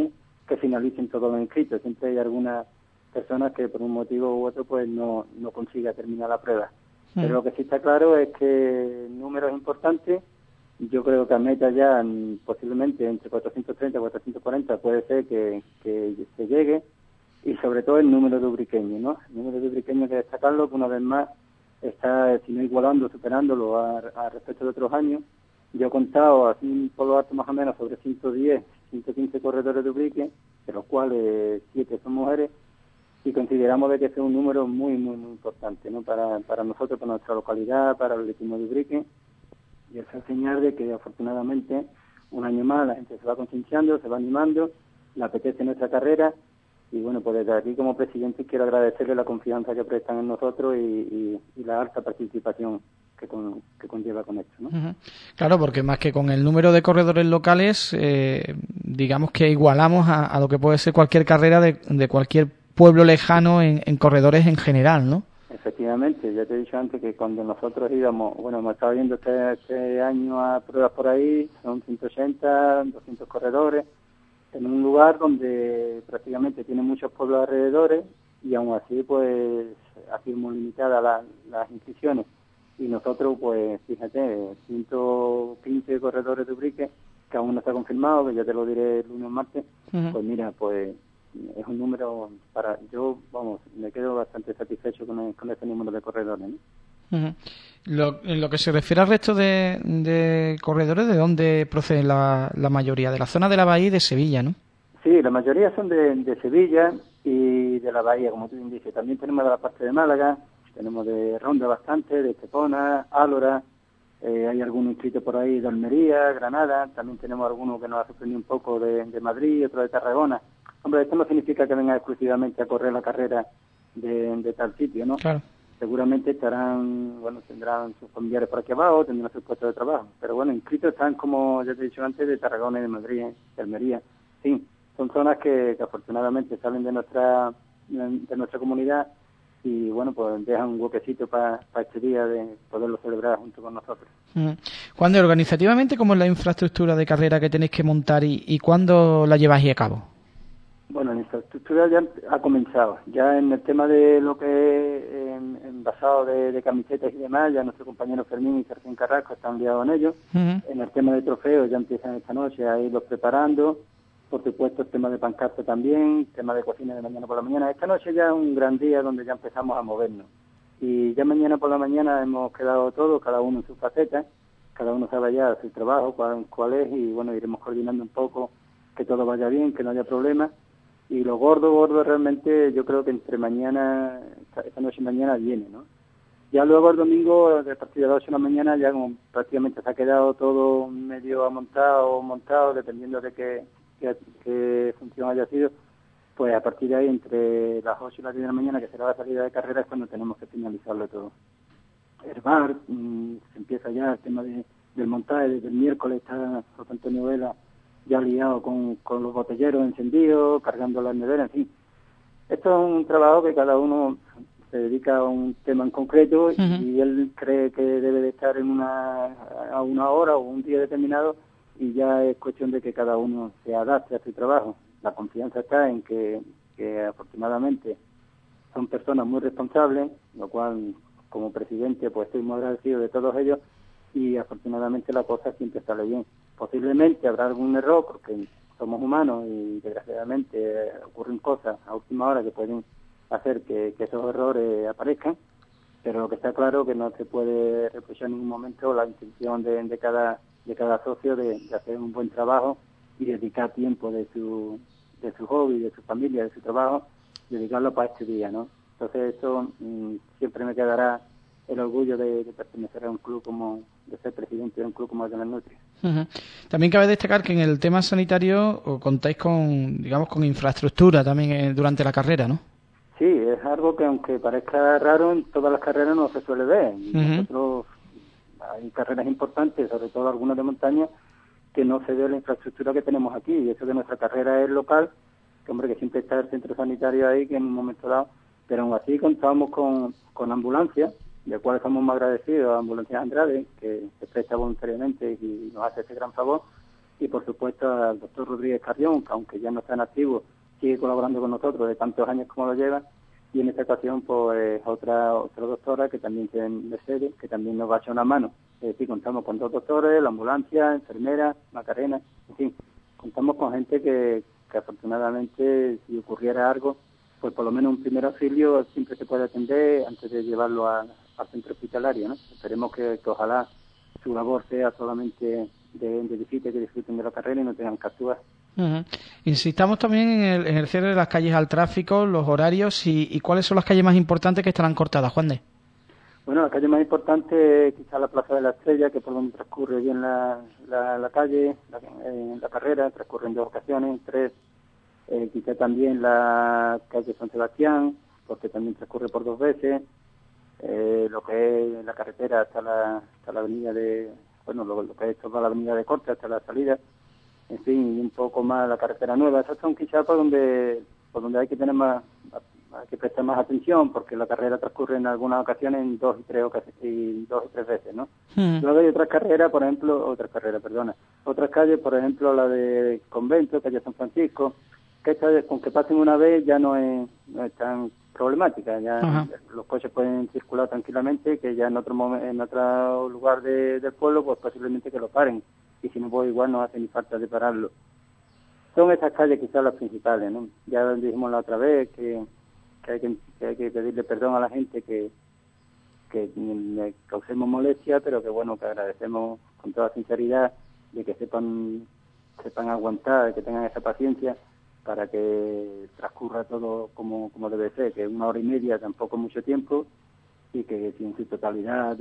que finalicen todos los inscritos. Siempre hay algunas personas que por un motivo u otro pues no consiga terminar la prueba. Pero lo que sí está claro es que el número es importante. Yo creo que a meta ya posiblemente entre 430 y 440 puede ser que se llegue, y sobre todo el número de ubriqueños, ¿no? El número de ubriqueños hay que destacarlo, que una vez más está, si no igualando, superándolo a respecto de otros años. Yo he contado así por lo alto más o menos sobre 110, 115 corredores de Ubrique, de los cuales 7 son mujeres, y consideramos de que es un número muy, muy, muy importante, ¿no? Para nosotros, para nuestra localidad, para el atletismo de Ubrique, y es señal de que afortunadamente un año más la gente se va concienciando, se va animando, le apetece nuestra carrera, y bueno, pues desde aquí como presidente quiero agradecerle la confianza que prestan en nosotros y la alta participación que conlleva con esto, ¿no? Claro, porque más que con el número de corredores locales, digamos que igualamos a lo que puede ser cualquier carrera de cualquier pueblo lejano en corredores en general, ¿no? Efectivamente, ya te he dicho antes que cuando nosotros íbamos, bueno, hemos estado viendo este año a pruebas por ahí, son 180, 200 corredores, en un lugar donde prácticamente tiene muchos pueblos alrededores, y aún así pues así muy limitadas las inscripciones. Y nosotros, pues, fíjate, 115 corredores de Ubrique, que aún no está confirmado, que ya te lo diré el lunes o martes, pues mira, pues es un número yo, vamos, me quedo bastante satisfecho con este número de corredores, ¿no? En lo que se refiere al resto de corredores, ¿de dónde proceden la mayoría? De la zona de la Bahía y de Sevilla, ¿no? Sí, la mayoría son de Sevilla y de la Bahía, como tú bien dices. También tenemos de la parte de Málaga, tenemos de Ronda bastante, de Estepona, Álora, hay algunos inscritos por ahí de Almería, Granada, también tenemos algunos que nos ha sorprendido un poco de Madrid, otro de Tarragona. Hombre, esto no significa que vengan exclusivamente a correr la carrera de tal sitio, ¿no? Claro. Seguramente tendrán sus familiares por aquí abajo, tendrán sus puestos de trabajo. Pero bueno, inscritos están, como ya te he dicho antes, de Tarragona y de Madrid, de Almería. Sí, son zonas que afortunadamente salen de nuestra comunidad y bueno, pues dejan un huequecito para este día de poderlo celebrar junto con nosotros. ¿Cuándo organizativamente, cómo es la infraestructura de carrera que tenéis que montar y cuándo la lleváis a cabo? Bueno, la infraestructura ya ha comenzado. Ya en el tema de lo que es envasado de camisetas y demás, ya nuestro compañero Fermín y Sergio Carrasco están liados en ello. En el tema de trofeos ya empiezan esta noche a irlos preparando. Por supuesto, el tema de pancarta también, tema de cocina de mañana por la mañana. Esta noche ya es un gran día donde ya empezamos a movernos. Y ya mañana por la mañana hemos quedado todos, cada uno en su faceta, cada uno sabe ya su trabajo, cuál es, y bueno, iremos coordinando un poco que todo vaya bien, que no haya problemas. Y lo gordo realmente yo creo que entre mañana, esta noche y mañana viene, ¿no? Ya luego el domingo, a partir de las 8 de la mañana, ya como prácticamente se ha quedado todo medio montado, dependiendo de qué función haya sido, pues a partir de ahí, entre las 8 y las 10 de la mañana, que será la salida de carrera, es cuando tenemos que finalizarlo todo. El bar, se empieza ya el tema del montaje, desde el miércoles está José Antonio Vela ya liado con los botelleros encendidos, cargando las neveras, en fin. Esto es un trabajo que cada uno se dedica a un tema en concreto y él cree que debe de estar a una hora o un día determinado, y ya es cuestión de que cada uno se adapte a su trabajo. La confianza está en que afortunadamente son personas muy responsables, lo cual como presidente pues estoy muy agradecido de todos ellos, y afortunadamente la cosa siempre sale bien. Posiblemente habrá algún error porque somos humanos y desgraciadamente ocurren cosas a última hora que pueden hacer que esos errores aparezcan, pero lo que está claro es que no se puede reprochar en ningún momento la intención de cada socio de hacer un buen trabajo y dedicar tiempo de su hobby, de su familia, de su trabajo, dedicarlo para este día, ¿no? Entonces eso siempre me quedará el orgullo de pertenecer a un club de ser presidente de un club como el de las Nutrias. También cabe destacar que en el tema sanitario contáis con infraestructura también durante la carrera, ¿no? Sí, es algo que aunque parezca raro, en todas las carreras no se suele ver. Nosotros hay carreras importantes, sobre todo algunas de montaña, que no se ve la infraestructura que tenemos aquí, y eso que nuestra carrera es local, que siempre está el centro sanitario ahí, que en un momento dado, pero aún así contamos con ambulancias, del cual estamos muy agradecidos a Ambulancias Andrade, que se presta voluntariamente y nos hace este gran favor, y por supuesto al doctor Rodríguez Carrión, que aunque ya no está en activo, sigue colaborando con nosotros de tantos años como lo lleva, y en esta ocasión pues otra doctora que también tiene Mercedes, que también nos va a echar una mano. Es decir, contamos con 2 doctores, la ambulancia, enfermera, Macarena, en fin, contamos con gente que afortunadamente si ocurriera algo, pues por lo menos un primer auxilio siempre se puede atender antes de llevarlo al centro hospitalario, ¿no? Esperemos que ojalá su labor sea solamente de visita, que disfruten de la carrera y no tengan que actuar. Insistamos también en el cierre de las calles al tráfico, los horarios y cuáles son las calles más importantes que estarán cortadas, Juan de. Bueno, la calle más importante es quizá la Plaza de la Estrella, que es por donde transcurre bien la calle, la carrera, transcurre en 2 ocasiones, 3. Quizá también la calle San Sebastián, porque también transcurre por 2 veces. Lo que es la carretera hasta la avenida de... Bueno, lo que es toda la avenida de Corte hasta la salida. En fin, y un poco más la carretera nueva. Esas son quizá por donde hay que tener hay que prestar más atención, porque la carrera transcurre en algunas ocasiones en 2 y 3 veces, ¿no? Luego hay otras calles, por ejemplo, la de Convento, calle San Francisco, que esta vez, con que pasen una vez ya no es tan problemática, ya los coches pueden circular tranquilamente, que ya en otro lugar del pueblo, pues posiblemente que lo paren, y si no, pues igual no hace ni falta de pararlo. Son estas calles quizás las principales, ¿no? Ya dijimos la otra vez que hay que pedirle perdón a la gente que le causemos molestia, pero que bueno, que agradecemos con toda sinceridad de que sepan aguantar, que tengan esa paciencia para que transcurra todo como debe ser, que 1 hora y media tampoco es mucho tiempo, y que si en su totalidad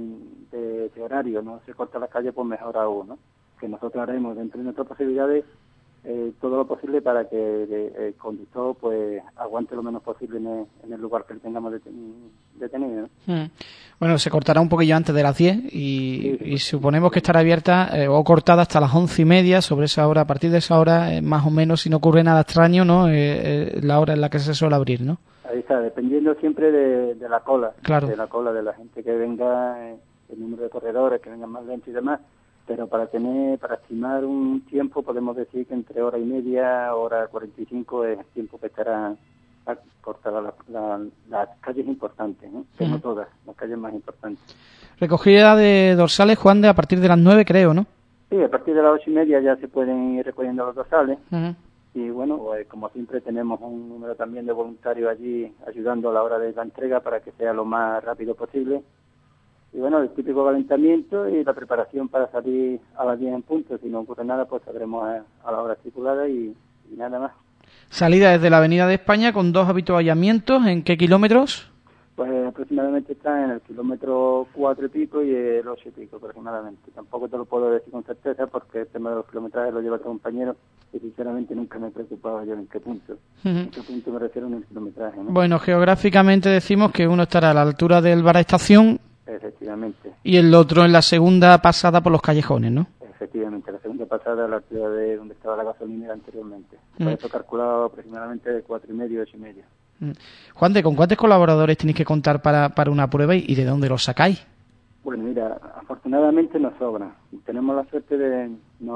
de ese horario no se corta la calle, pues mejor aún, ¿no? Que nosotros haremos dentro de nuestras posibilidades todo lo posible para que el conductor pues aguante lo menos posible en el lugar que le tengamos detenido, ¿no? Bueno, se cortará un poquillo antes de las 10 y suponemos que estará abierta o cortada hasta las 11:30, sobre esa hora, a partir de esa hora más o menos, si no ocurre nada extraño, ¿no? La hora en la que se suele abrir, ¿no? Ahí está, dependiendo siempre de la cola, claro. De la cola de la gente que venga, el número de corredores que vengan más lentos y demás. Pero para estimar un tiempo podemos decir que entre 1 hora y media, 1:45 es el tiempo que estará cortada las calles importantes, ¿no? Que no todas, las calles más importantes. Recogida de dorsales, Juan, a partir de las 9, creo, ¿no? Sí, a partir de las 8:30 ya se pueden ir recogiendo los dorsales. Y bueno, pues, como siempre tenemos un número también de voluntarios allí ayudando a la hora de la entrega para que sea lo más rápido posible. Y bueno, el típico calentamiento y la preparación para salir a las 10 en punto. Si no ocurre nada, pues saldremos a la hora estipulada y nada más. Salida desde la Avenida de España con 2 avituallamientos. ¿En qué kilómetros? Pues aproximadamente está en el kilómetro 4 y pico y el 8 y pico aproximadamente. Tampoco te lo puedo decir con certeza porque el tema de los kilometrajes lo lleva tu compañero y sinceramente nunca me he preocupado yo en qué punto. En qué punto me refiero en el kilometraje, ¿no? Bueno, geográficamente decimos que uno estará a la altura del Bar Estación. Efectivamente. Y el otro en la segunda pasada por los callejones, ¿no? Efectivamente, la segunda pasada a la altura de donde estaba la gasolinera anteriormente. Por eso calculado aproximadamente de 4,5 a 8,5. Juan, ¿con cuántos colaboradores tenéis que contar para una prueba y de dónde los sacáis? Bueno, mira, afortunadamente nos sobran. Tenemos la suerte de... No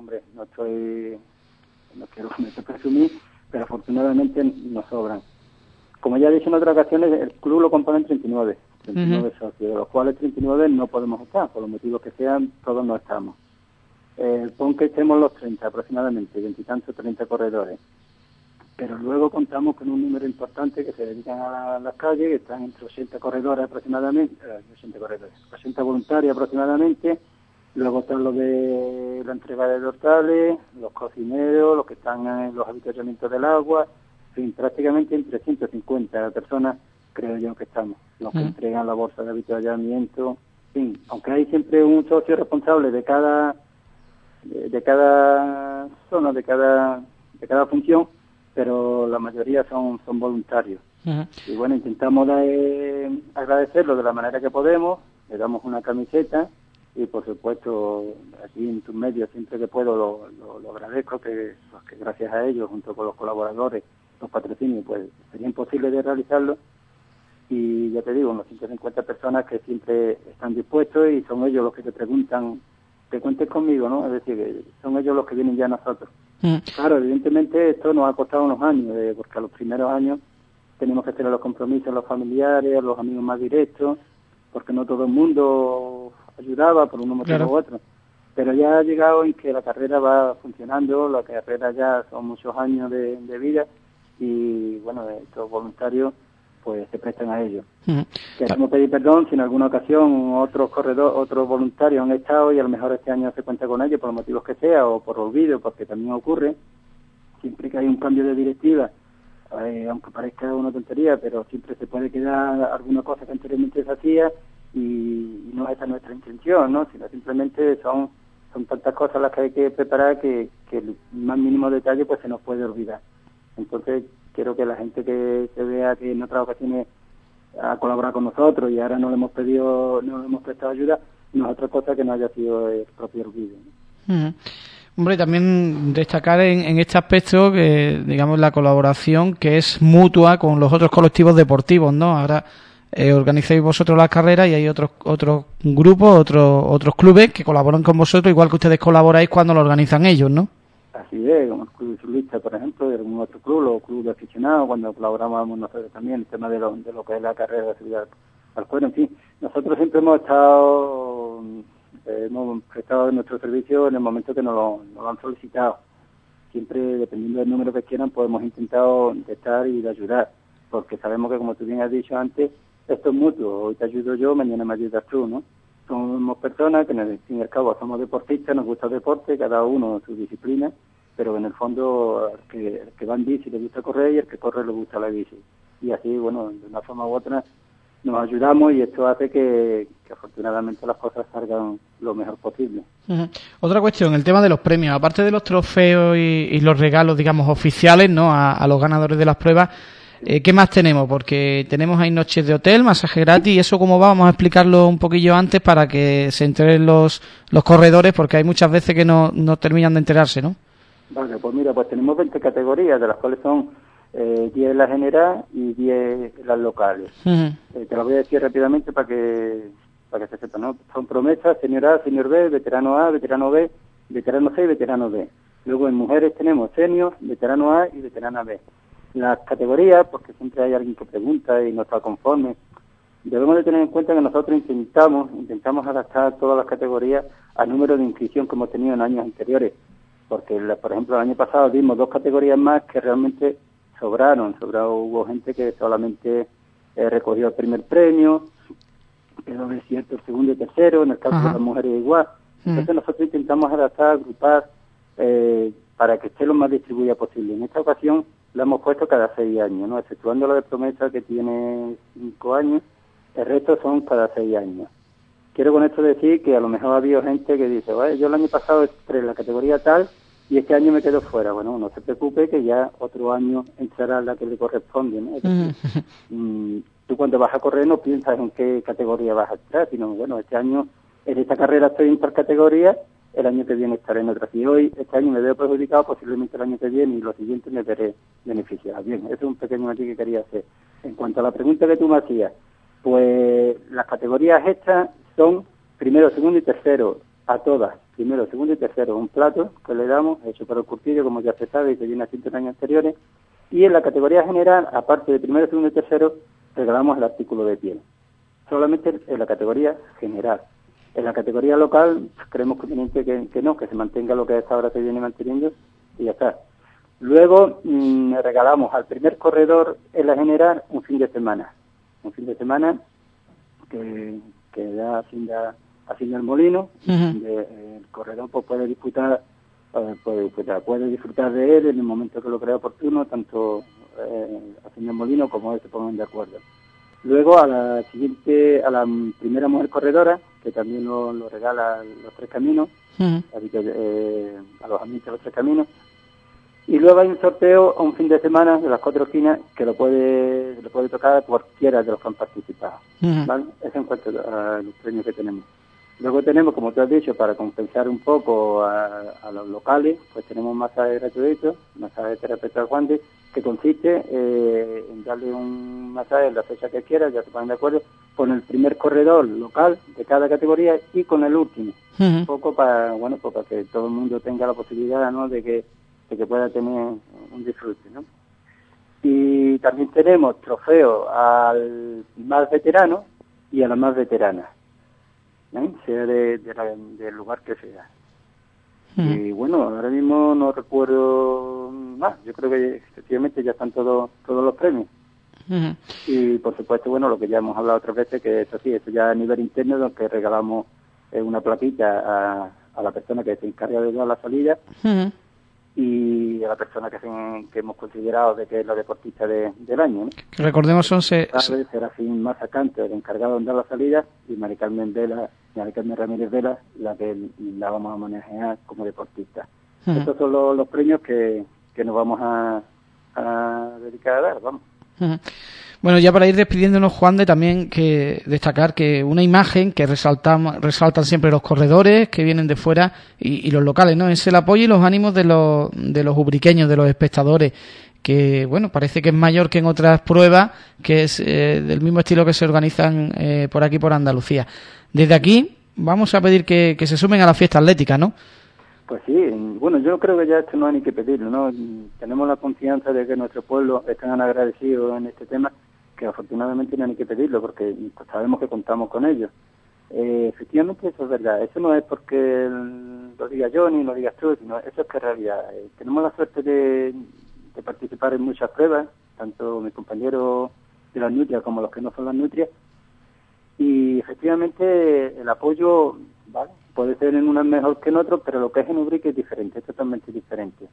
quiero presumir, pero afortunadamente nos sobran. Como ya he dicho en otras ocasiones, el club lo componen 39 socios, de los cuales 39 no podemos estar, por los motivos que sean, todos no estamos. Pon que estemos los 30 aproximadamente, 20 y tantos, 30 corredores. Pero luego contamos con un número importante que se dedican a las calles, que están entre 80 corredores aproximadamente, 80 voluntarios aproximadamente. Luego están los de la entrega de dorsales, los cocineros, los que están en los avituallamientos del agua, en fin, prácticamente entre 150 personas creo yo que estamos, los que entregan la bolsa de avituallamiento, en fin, aunque hay siempre un socio responsable de cada zona, de cada función, pero la mayoría son voluntarios. Y bueno, intentamos agradecerlo de la manera que podemos, le damos una camiseta y por supuesto aquí en tus medios siempre que puedo lo agradezco, que gracias a ellos, junto con los colaboradores, los patrocinios, pues sería imposible de realizarlo. Y ya te digo, unos 150 personas que siempre están dispuestos y son ellos los que te preguntan que cuentes conmigo, ¿no? Es decir, que son ellos los que vienen ya a nosotros. Claro, evidentemente esto nos ha costado unos años, porque a los primeros años tenemos que tener los compromisos, los familiares, los amigos más directos, porque no todo el mundo ayudaba por un motivo u otro. Pero ya ha llegado en que la carrera va funcionando, la carrera ya son muchos años de vida y, bueno, estos voluntarios pues se prestan a ello. Queremos pedir perdón si en alguna ocasión otros voluntarios han estado y a lo mejor este año no se cuenta con ellos por los motivos que sea o por olvido, porque también ocurre, siempre que hay un cambio de directiva, aunque parezca una tontería, pero siempre se puede quedar alguna cosa que anteriormente se hacía y no esa es nuestra intención, ¿no? Sino simplemente son tantas cosas las que hay que preparar que el más mínimo detalle pues se nos puede olvidar. Entonces quiero que la gente que se vea que en otras ocasiones ha colaborado con nosotros y ahora no le hemos prestado ayuda, no es otra cosa que no haya sido el propio olvido, ¿no? Hombre, también destacar en este aspecto que, digamos, la colaboración que es mutua con los otros colectivos deportivos, ¿no? Ahora organizáis vosotros las carreras y hay otros grupos, otros clubes que colaboran con vosotros, igual que ustedes colaboráis cuando lo organizan ellos, ¿no? Así es, como el Club de Surfistas, por ejemplo, de algún otro club, o club de aficionados, cuando colaborábamos nosotros también, el tema de lo que es la carrera de seguridad al cuero, en fin. Nosotros siempre hemos prestado nuestro servicio en el momento que nos lo han solicitado. Siempre, dependiendo del número que quieran, pues hemos intentado de estar y de ayudar, porque sabemos que, como tú bien has dicho antes, esto es mutuo, hoy te ayudo yo, mañana me ayudas tú, ¿no? Somos personas que, al fin y al cabo, somos deportistas, nos gusta el deporte, cada uno su disciplina, pero en el fondo, el que va en bici le gusta correr y el que corre le gusta la bici. Y así, bueno, de una forma u otra nos ayudamos y esto hace que afortunadamente las cosas salgan lo mejor posible. Otra cuestión, el tema de los premios. Aparte de los trofeos y los regalos, digamos, oficiales, ¿no?, a los ganadores de las pruebas, ¿qué más tenemos? Porque tenemos ahí noches de hotel, masaje gratis, y eso cómo va, vamos a explicarlo un poquillo antes para que se enteren los corredores, porque hay muchas veces que no terminan de enterarse, ¿no? Vale, pues mira, pues tenemos 20 categorías, de las cuales son 10 la general y 10 las locales. Te las voy a decir rápidamente para que se sepa, ¿no? Son promesas, senior A, senior B, veterano A, veterano B, veterano C y veterano B. Luego en mujeres tenemos senior, veterano A y veterana B. Las categorías, porque siempre hay alguien que pregunta y no está conforme, debemos de tener en cuenta que nosotros intentamos adaptar todas las categorías al número de inscripción que hemos tenido en años anteriores, porque por ejemplo el año pasado dimos 2 categorías más que realmente sobraron, hubo gente que solamente recogió el primer premio, quedó desierto el segundo y tercero, en el caso de las mujeres igual. Entonces nosotros intentamos adaptar, agrupar, para que esté lo más distribuida posible. En esta ocasión la hemos puesto cada 6 años, ¿no? Exceptuando la de promesa, que tiene 5 años, el resto son cada 6 años. Quiero con esto decir que a lo mejor ha habido gente que dice, bueno, yo el año pasado entré en la categoría tal y este año me quedo fuera. Bueno, no se preocupe, que ya otro año entrará la que le corresponde, ¿no? Es decir, tú cuando vas a correr no piensas en qué categoría vas a entrar, sino, bueno, este año en esta carrera estoy en tal categoría, el año que viene estaré en otra. Si hoy, este año me veo perjudicado, posiblemente el año que viene y los siguientes me veré beneficiado. Bien, ese es un pequeño matiz que quería hacer. En cuanto a la pregunta que tú me hacías, pues las categorías estas son primero, segundo y tercero, a todas. Primero, segundo y tercero, un plato que le damos, hecho por el curtillo, como ya se sabe, y se viene haciendo en años anteriores. Y en la categoría general, aparte de primero, segundo y tercero, regalamos el artículo de piel. Solamente en la categoría general. En la categoría local, creemos conveniente que se mantenga lo que hasta ahora se viene manteniendo y ya está. Luego regalamos al primer corredor en la general un fin de semana. Un fin de semana que da haciendo el molino. El corredor pues, puede disfrutar de él en el momento que lo crea oportuno, tanto haciendo el molino como él se pongan de acuerdo. Luego a la primera mujer corredora, que también lo regala los 3 caminos, a los ambientes de los 3 caminos. Y luego hay un sorteo a un fin de semana de las 4 esquinas que le puede tocar a cualquiera de los que han participado. ¿Vale? Eso en cuanto a los premios que tenemos. Luego tenemos, como tú has dicho, para compensar un poco a los locales, pues tenemos masajes gratuitos, masajes terapeutas guantes, que consiste en darle un masaje en la fecha que quiera, ya se ponen de acuerdo, con el primer corredor local de cada categoría y con el último. Un poco para que todo el mundo tenga la posibilidad, ¿no?, de que pueda tener un disfrute, ¿no? Y también tenemos trofeos al más veterano y a la más veterana, sea del lugar que sea. Y bueno, ahora mismo no recuerdo más. Yo creo que efectivamente ya están todos los premios. Y por supuesto, bueno, lo que ya hemos hablado otras veces, que eso ya a nivel interno, donde regalamos una plaquita a la persona que se encarga de dar la salida y a la persona que hemos considerado de que es la deportista del año, ¿no? Que recordemos son Serafín Mazacante, el encargado de dar la salida, y Mari Carmen Ramírez Vela, la que la vamos a manejar como deportista. Estos son los premios que nos vamos a dedicar a dar, vamos. Bueno, ya para ir despidiéndonos, Juan, de también que destacar que una imagen que resaltan siempre los corredores que vienen de fuera y los locales, ¿no? Es el apoyo y los ánimos de los ubriqueños, de los espectadores, que bueno, parece que es mayor que en otras pruebas, que es del mismo estilo que se organizan por aquí, por Andalucía. Desde aquí vamos a pedir que se sumen a la fiesta atlética, ¿no? Pues sí, bueno, yo creo que ya esto no hay ni que pedirlo, ¿no? Tenemos la confianza de que nuestro pueblo están agradecidos en este tema, que afortunadamente no hay ni que pedirlo, porque sabemos que contamos con ellos. Efectivamente, eso es verdad. Eso no es porque lo diga yo ni lo digas tú, sino eso es que es realidad. Tenemos la suerte de participar en muchas pruebas, tanto mis compañeros de las nutrias como los que no son las nutrias, y efectivamente el apoyo, ¿vale?, puede ser en unas mejor que en otros, pero lo que es en Ubrique es diferente, es totalmente diferente.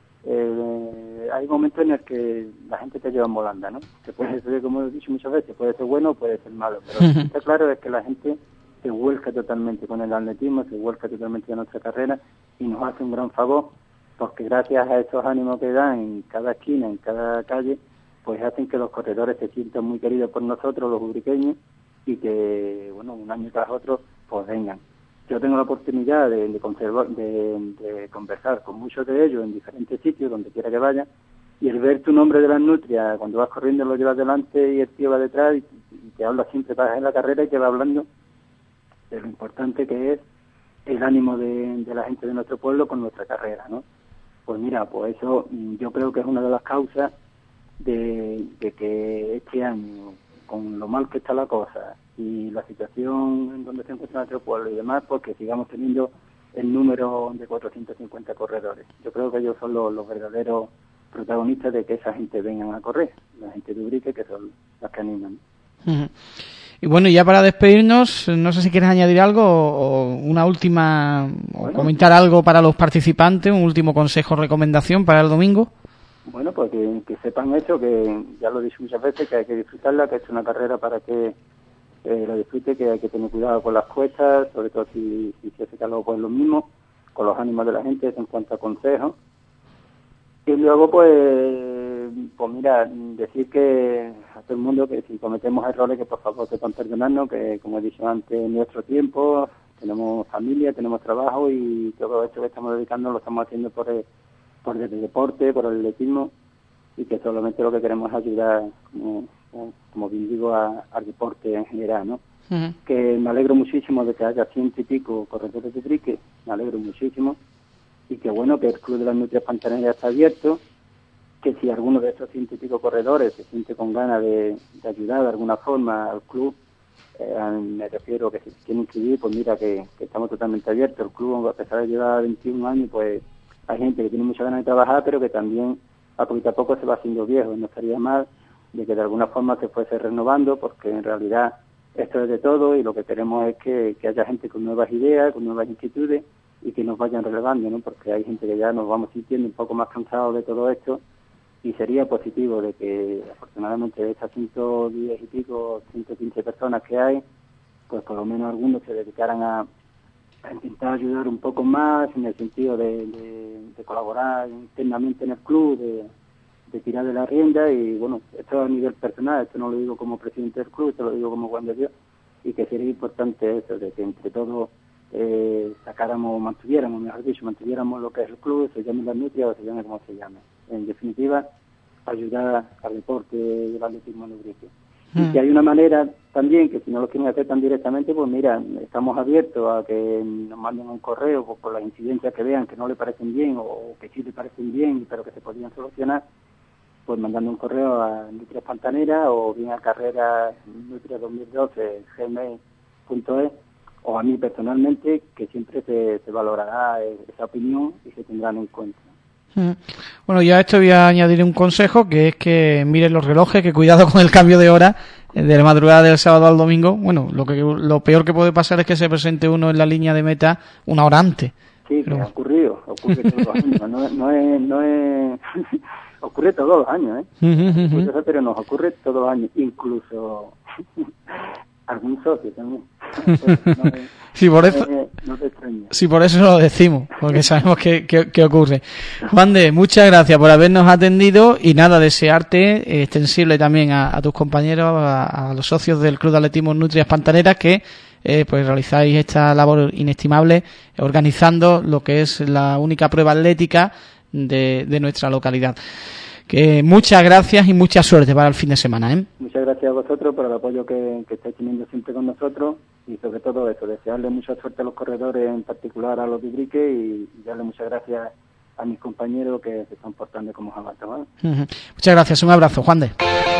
Hay momentos en el que la gente te lleva en volanda, ¿no? Que puede ser, como he dicho muchas veces, puede ser bueno o puede ser malo, pero lo que está claro es que la gente se vuelca totalmente con el atletismo, se vuelca totalmente en nuestra carrera y nos hace un gran favor, porque gracias a esos ánimos que dan en cada esquina, en cada calle, pues hacen que los corredores se sientan muy queridos por nosotros, los ubriqueños, y que, bueno, un año tras otro, pues vengan. Yo tengo la oportunidad de conversar con muchos de ellos en diferentes sitios, donde quiera que vaya, y el ver tu nombre de las nutrias, cuando vas corriendo lo llevas delante y el tío va detrás y te habla siempre, vas en la carrera y te va hablando de lo importante que es el ánimo de la gente de nuestro pueblo con nuestra carrera, ¿no? Pues mira, pues eso yo creo que es una de las causas de que este año, con lo mal que está la cosa y la situación en donde se encuentra nuestro pueblo y demás, porque sigamos teniendo el número de 450 corredores. Yo creo que ellos son los verdaderos protagonistas de que esa gente vengan a correr, la gente de Ubrique, que son las que animan. Y bueno, ya para despedirnos, no sé si quieres añadir algo o una última, o comentar algo para los participantes, un último consejo o recomendación para el domingo. Bueno, pues que sepan eso, que ya lo he dicho muchas veces, que hay que disfrutarla, que es una carrera para que la disfrute, que hay que tener cuidado con las cuestas, sobre todo si se hace calor, pues lo mismo, con los ánimos de la gente en cuanto a consejos. Y luego, pues mira, decir que a todo el mundo que si cometemos errores, que por favor sepan perdonarnos, que como he dicho antes, en nuestro tiempo tenemos familia, tenemos trabajo y todo esto que estamos dedicando lo estamos haciendo por el deporte, por el atletismo, y que solamente lo que queremos es ayudar, como bien digo, al deporte en general, ¿no? Que me alegro muchísimo de que haya 100 y pico corredores de Ubrique, me alegro muchísimo, y que bueno, que el Club de las Nutrias Pantaneras ya está abierto, que si alguno de estos 100 y pico corredores se siente con ganas de ayudar de alguna forma al club, me refiero que si se quieren inscribir, pues mira que estamos totalmente abiertos. El club, a pesar de llevar 21 años, pues hay gente que tiene mucha ganas de trabajar, pero que también a poquito a poco se va haciendo viejo. No estaría mal de que de alguna forma se fuese renovando, porque en realidad esto es de todo y lo que queremos es que haya gente con nuevas ideas, con nuevas inquietudes y que nos vayan relevando, ¿no? Porque hay gente que ya nos vamos sintiendo un poco más cansados de todo esto y sería positivo de que afortunadamente de estas 110 y pico, 115 personas que hay, pues por lo menos algunos se dedicaran a intentar ayudar un poco más en el sentido de colaborar internamente en el club, de tirar de la rienda. Y bueno, esto a nivel personal, esto no lo digo como presidente del club, esto lo digo como Juan de Dios, y que sería importante eso, de que entre todos mantuviéramos lo que es el club, se llame la Nutria o se llame como se llame. En definitiva, ayudar al deporte del atletismo en Ubrique. Y si hay una manera también, que si no lo quieren hacer tan directamente, pues mira, estamos abiertos a que nos manden un correo pues, por las incidencias que vean que no le parecen bien o que sí le parecen bien, pero que se podrían solucionar, pues mandando un correo a Nutrias Pantaneras o bien a carrera Nutria 2012 gmail.es o a mí personalmente, que siempre se valorará esa opinión y se tendrán en cuenta. Bueno, ya a esto voy a añadir un consejo, que es que miren los relojes, que cuidado con el cambio de hora de la madrugada del sábado al domingo. Bueno, lo peor que puede pasar es que se presente uno en la línea de meta una hora antes. Sí, pero... ocurre todos los años, no es ocurre todos los años, pero nos ocurre todos los años, incluso algún socio también. Sí, por eso, no te extraña. Sí, por eso lo decimos, porque sabemos que ocurre. Juan de, muchas gracias por habernos atendido y nada, desearte extensible también a tus compañeros, a los socios del Club de Atletismo Nutrias Pantaneras, que pues realizáis esta labor inestimable organizando lo que es la única prueba atlética de nuestra localidad. Que muchas gracias y mucha suerte para el fin de semana, ¿eh? Muchas gracias a vosotros por el apoyo que estáis teniendo siempre con nosotros y sobre todo eso, desearle mucha suerte a los corredores, en particular a los de Ubrique, y darle muchas gracias a mis compañeros que se están portando como jamás, ¿vale? Muchas gracias, un abrazo, Juan de.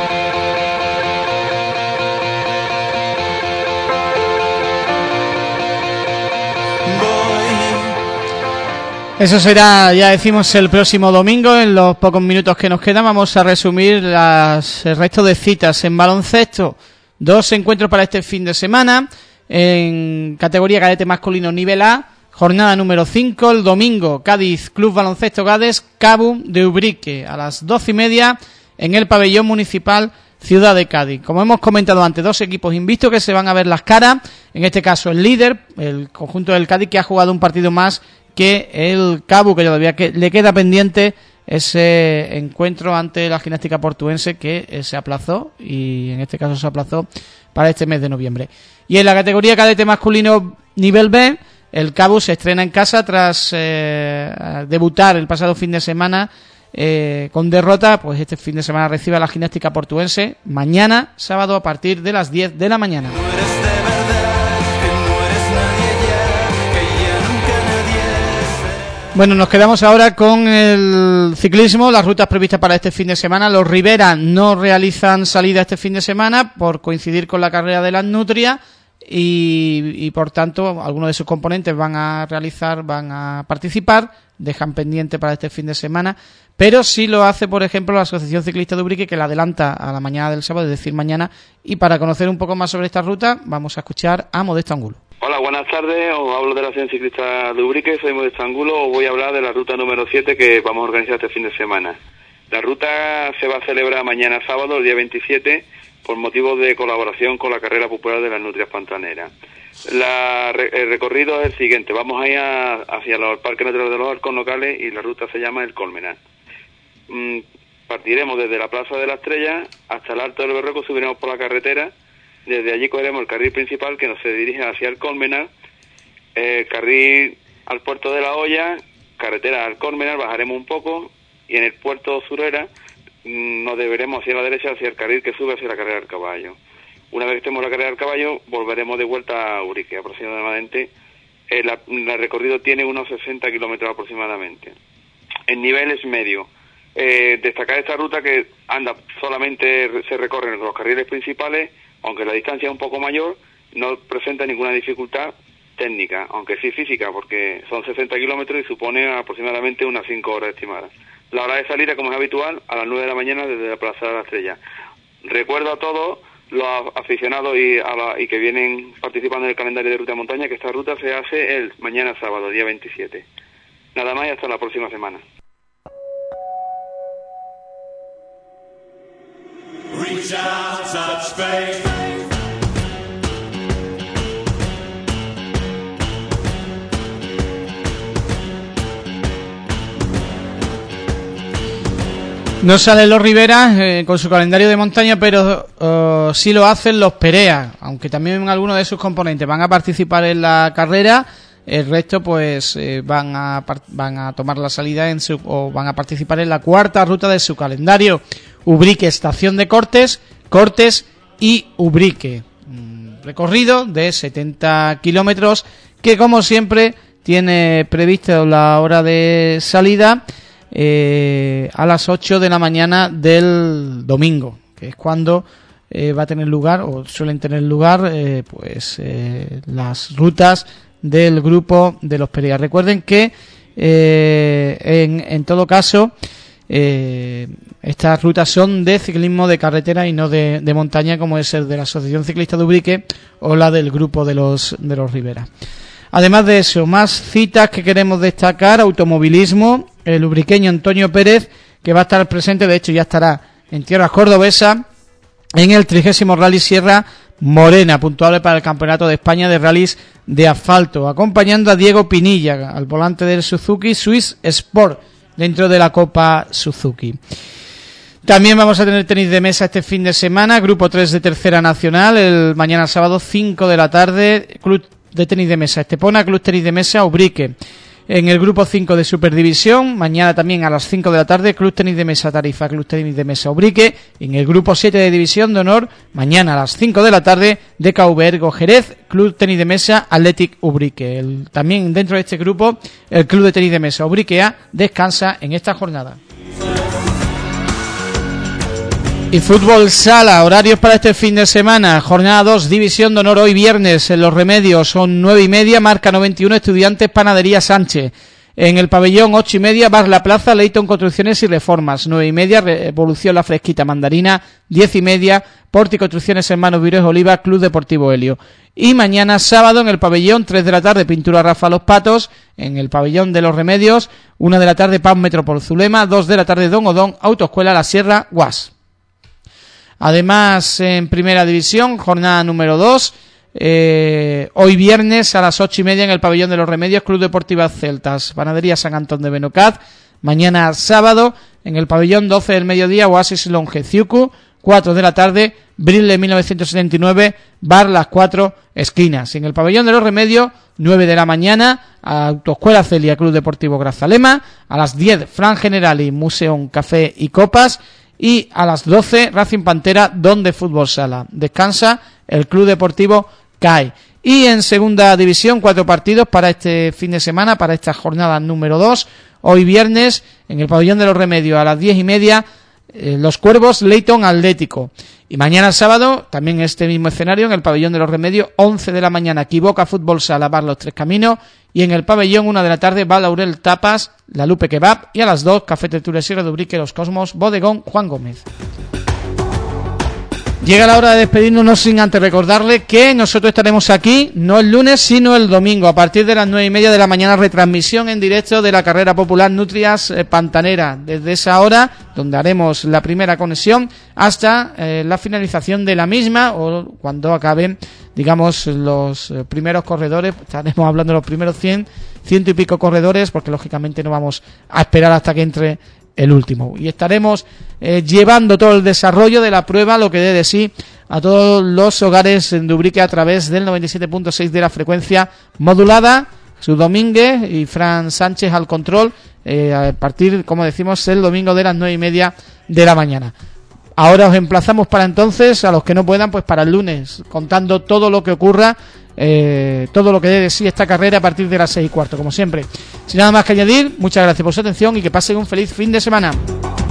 Eso será, ya decimos, el próximo domingo. En los pocos minutos que nos quedan vamos a resumir el resto de citas en baloncesto. 2 encuentros para este fin de semana. En categoría cadete masculino nivel A, jornada número 5, el domingo, Cádiz Club Baloncesto Gades, Cabu de Ubrique, a las 12:30 en el pabellón municipal Ciudad de Cádiz. Como hemos comentado antes, 2 equipos invictos que se van a ver las caras. En este caso el líder, el conjunto del Cádiz, que ha jugado un partido más que el Cabu, que todavía le queda pendiente ese encuentro ante la Gimnástica Portuense, que se aplazó, y en este caso se aplazó para este mes de noviembre. Y en la categoría cadete masculino nivel B, el Cabu se estrena en casa tras debutar el pasado fin de semana con derrota. Pues este fin de semana recibe a la Gimnástica Portuense mañana, sábado, a partir de las 10 de la mañana. Bueno, nos quedamos ahora con el ciclismo, las rutas previstas para este fin de semana. Los Rivera no realizan salida este fin de semana por coincidir con la carrera de las Nutrias y por tanto algunos de sus componentes van a participar, dejan pendiente para este fin de semana, pero sí lo hace, por ejemplo, la Asociación Ciclista de Ubrique, que la adelanta a la mañana del sábado, es decir, mañana. Y para conocer un poco más sobre esta ruta vamos a escuchar a Modesto Angulo. Hola, buenas tardes, os hablo de la Asociación Ciclista de Ubrique, soy Modesto Angulo, os voy a hablar de la ruta número 7 que vamos a organizar este fin de semana. La ruta se va a celebrar mañana sábado, el día 27, por motivos de colaboración con la carrera popular de las Nutrias Pantaneras. El recorrido es el siguiente, vamos a ir hacia el Parque Natural de los Arcos Locales y la ruta se llama El Colmenar. Partiremos desde la Plaza de la Estrella hasta el Alto del Berroco, subiremos por la carretera. Desde allí cogeremos el carril principal que nos se dirige hacia el Colmenar, carril al puerto de La Hoya, carretera al Colmenar, bajaremos un poco y en el puerto Surera nos deberemos hacia la derecha, hacia el carril que sube hacia la carrera del caballo. Una vez que estemos en la carrera del caballo, volveremos de vuelta a Ubrique aproximadamente. El recorrido tiene unos 60 kilómetros aproximadamente. El nivel es medio. Destacar esta ruta que solamente se recorren los carriles principales, aunque la distancia es un poco mayor, no presenta ninguna dificultad técnica, aunque sí física, porque son 60 kilómetros y supone aproximadamente unas 5 horas estimadas. La hora de salida, como es habitual, a las 9 de la mañana desde la Plaza de la Estrella. Recuerdo a todos los aficionados y que vienen participando en el calendario de ruta de montaña que esta ruta se hace el mañana sábado, día 27. Nada más y hasta la próxima semana. Reach out, touch faith. No salen los Rivera con su calendario de montaña, pero sí lo hacen los Perea, aunque también algunos de sus componentes van a participar en la carrera. El resto pues van a tomar la salida o van a participar en la cuarta ruta de su calendario. Ubrique, estación de Cortes y Ubrique. Recorrido de 70 kilómetros que, como siempre, tiene previsto la hora de salida a las 8 de la mañana del domingo, que es cuando va a tener lugar, o suelen tener lugar, las rutas del grupo de los Perea. Recuerden que en todo caso estas rutas son de ciclismo de carretera y no de montaña, como es el de la Asociación Ciclista de Ubrique o la del grupo de los Rivera. Además de eso, más citas que queremos destacar: automovilismo, el ubriqueño Antonio Pérez, que va a estar presente, de hecho ya estará en tierras cordobesas, en el 30º Rally Sierra Morena, puntuable para el Campeonato de España de Rallys de Asfalto, acompañando a Diego Pinilla al volante del Suzuki Swiss Sport dentro de la Copa Suzuki. También vamos a tener tenis de mesa este fin de semana, grupo 3 de Tercera Nacional, el mañana sábado 5 de la tarde, Club de Tenis de Mesa Estepona, Club Tenis de Mesa Ubrique. En el grupo 5 de Superdivisión, mañana también a las 5 de la tarde, Club Tenis de Mesa Tarifa, Club Tenis de Mesa Ubrique. En el grupo 7 de División de Honor, mañana a las 5 de la tarde, DKV Ergo Jerez, Club Tenis de Mesa Athletic Ubrique. También dentro de este grupo, el Club de Tenis de Mesa Ubrique A descansa en esta jornada. Y fútbol sala, horarios para este fin de semana: jornada 2, División de Honor, hoy viernes. En Los Remedios son 9:30, Marca 91, Estudiantes Panadería Sánchez. En el pabellón 8:30, Bar La Plaza, Leighton Construcciones y Reformas. 9:30, Revolución La Fresquita Mandarina. 10:30, Porti Construcciones Hermanos Vires Oliva, Club Deportivo Helio. Y mañana sábado en el pabellón 3 de la tarde, Pintura Rafa Los Patos. En el pabellón de Los Remedios 1 de la tarde, PAM Metropol Zulema. 2 de la tarde, Don Odón, Autoescuela La Sierra, Guas. Además, en Primera División, jornada número 2, hoy viernes a las 8:30 en el pabellón de Los Remedios, Club Deportiva Celtas, Panadería San Antón de Benocaz. Mañana sábado en el pabellón 12 del mediodía, Oasis Longe Ciucu. 4 de la tarde, Brille 1979, Bar Las Cuatro Esquinas. En el pabellón de Los Remedios, 9 de la mañana, Autoescuela Celia, Club Deportivo Grazalema. A las 10, Fran Generali, Museo Café y Copas. Y a las 12, Racing Pantera, donde fútbol sala. Descansa el Club Deportivo CAE. Y en Segunda División, 4 partidos para este fin de semana, para esta jornada número 2. Hoy viernes, en el pabellón de Los Remedios, a las 10:30, Los Cuervos, Leighton Atlético. Y mañana sábado, también este mismo escenario, en el pabellón de Los Remedios, 11 de la mañana, Equivoca Fútbol Sala, Bar Los Tres Caminos. Y en el pabellón, 1 de la tarde, Bar Laurel Tapas, La Lupe Kebab. Y a las 2, Café Tertulia Sierra de Ubrique, Los Cosmos, Bodegón, Juan Gómez. Llega la hora de despedirnos, no sin antes recordarle que nosotros estaremos aquí, no el lunes, sino el domingo, a partir de las 9:30 de la mañana, retransmisión en directo de la carrera popular Nutrias Pantanera. Desde esa hora, donde haremos la primera conexión, hasta la finalización de la misma, o cuando acaben, digamos, los primeros corredores. Estaremos hablando de los primeros 100 y pico corredores, porque lógicamente no vamos a esperar hasta que entre el último. Y estaremos llevando todo el desarrollo de la prueba, lo que dé de sí, a todos los hogares de Ubrique a través del 97.6 de la frecuencia modulada. Jesús Domínguez y Fran Sánchez al control, a partir, como decimos, el domingo de las 9:30 de la mañana. Ahora os emplazamos para entonces, a los que no puedan, pues para el lunes, contando todo lo que ocurra, todo lo que dé de sí esta carrera a partir de las 6:15, como siempre. Sin nada más que añadir, muchas gracias por su atención y que pasen un feliz fin de semana.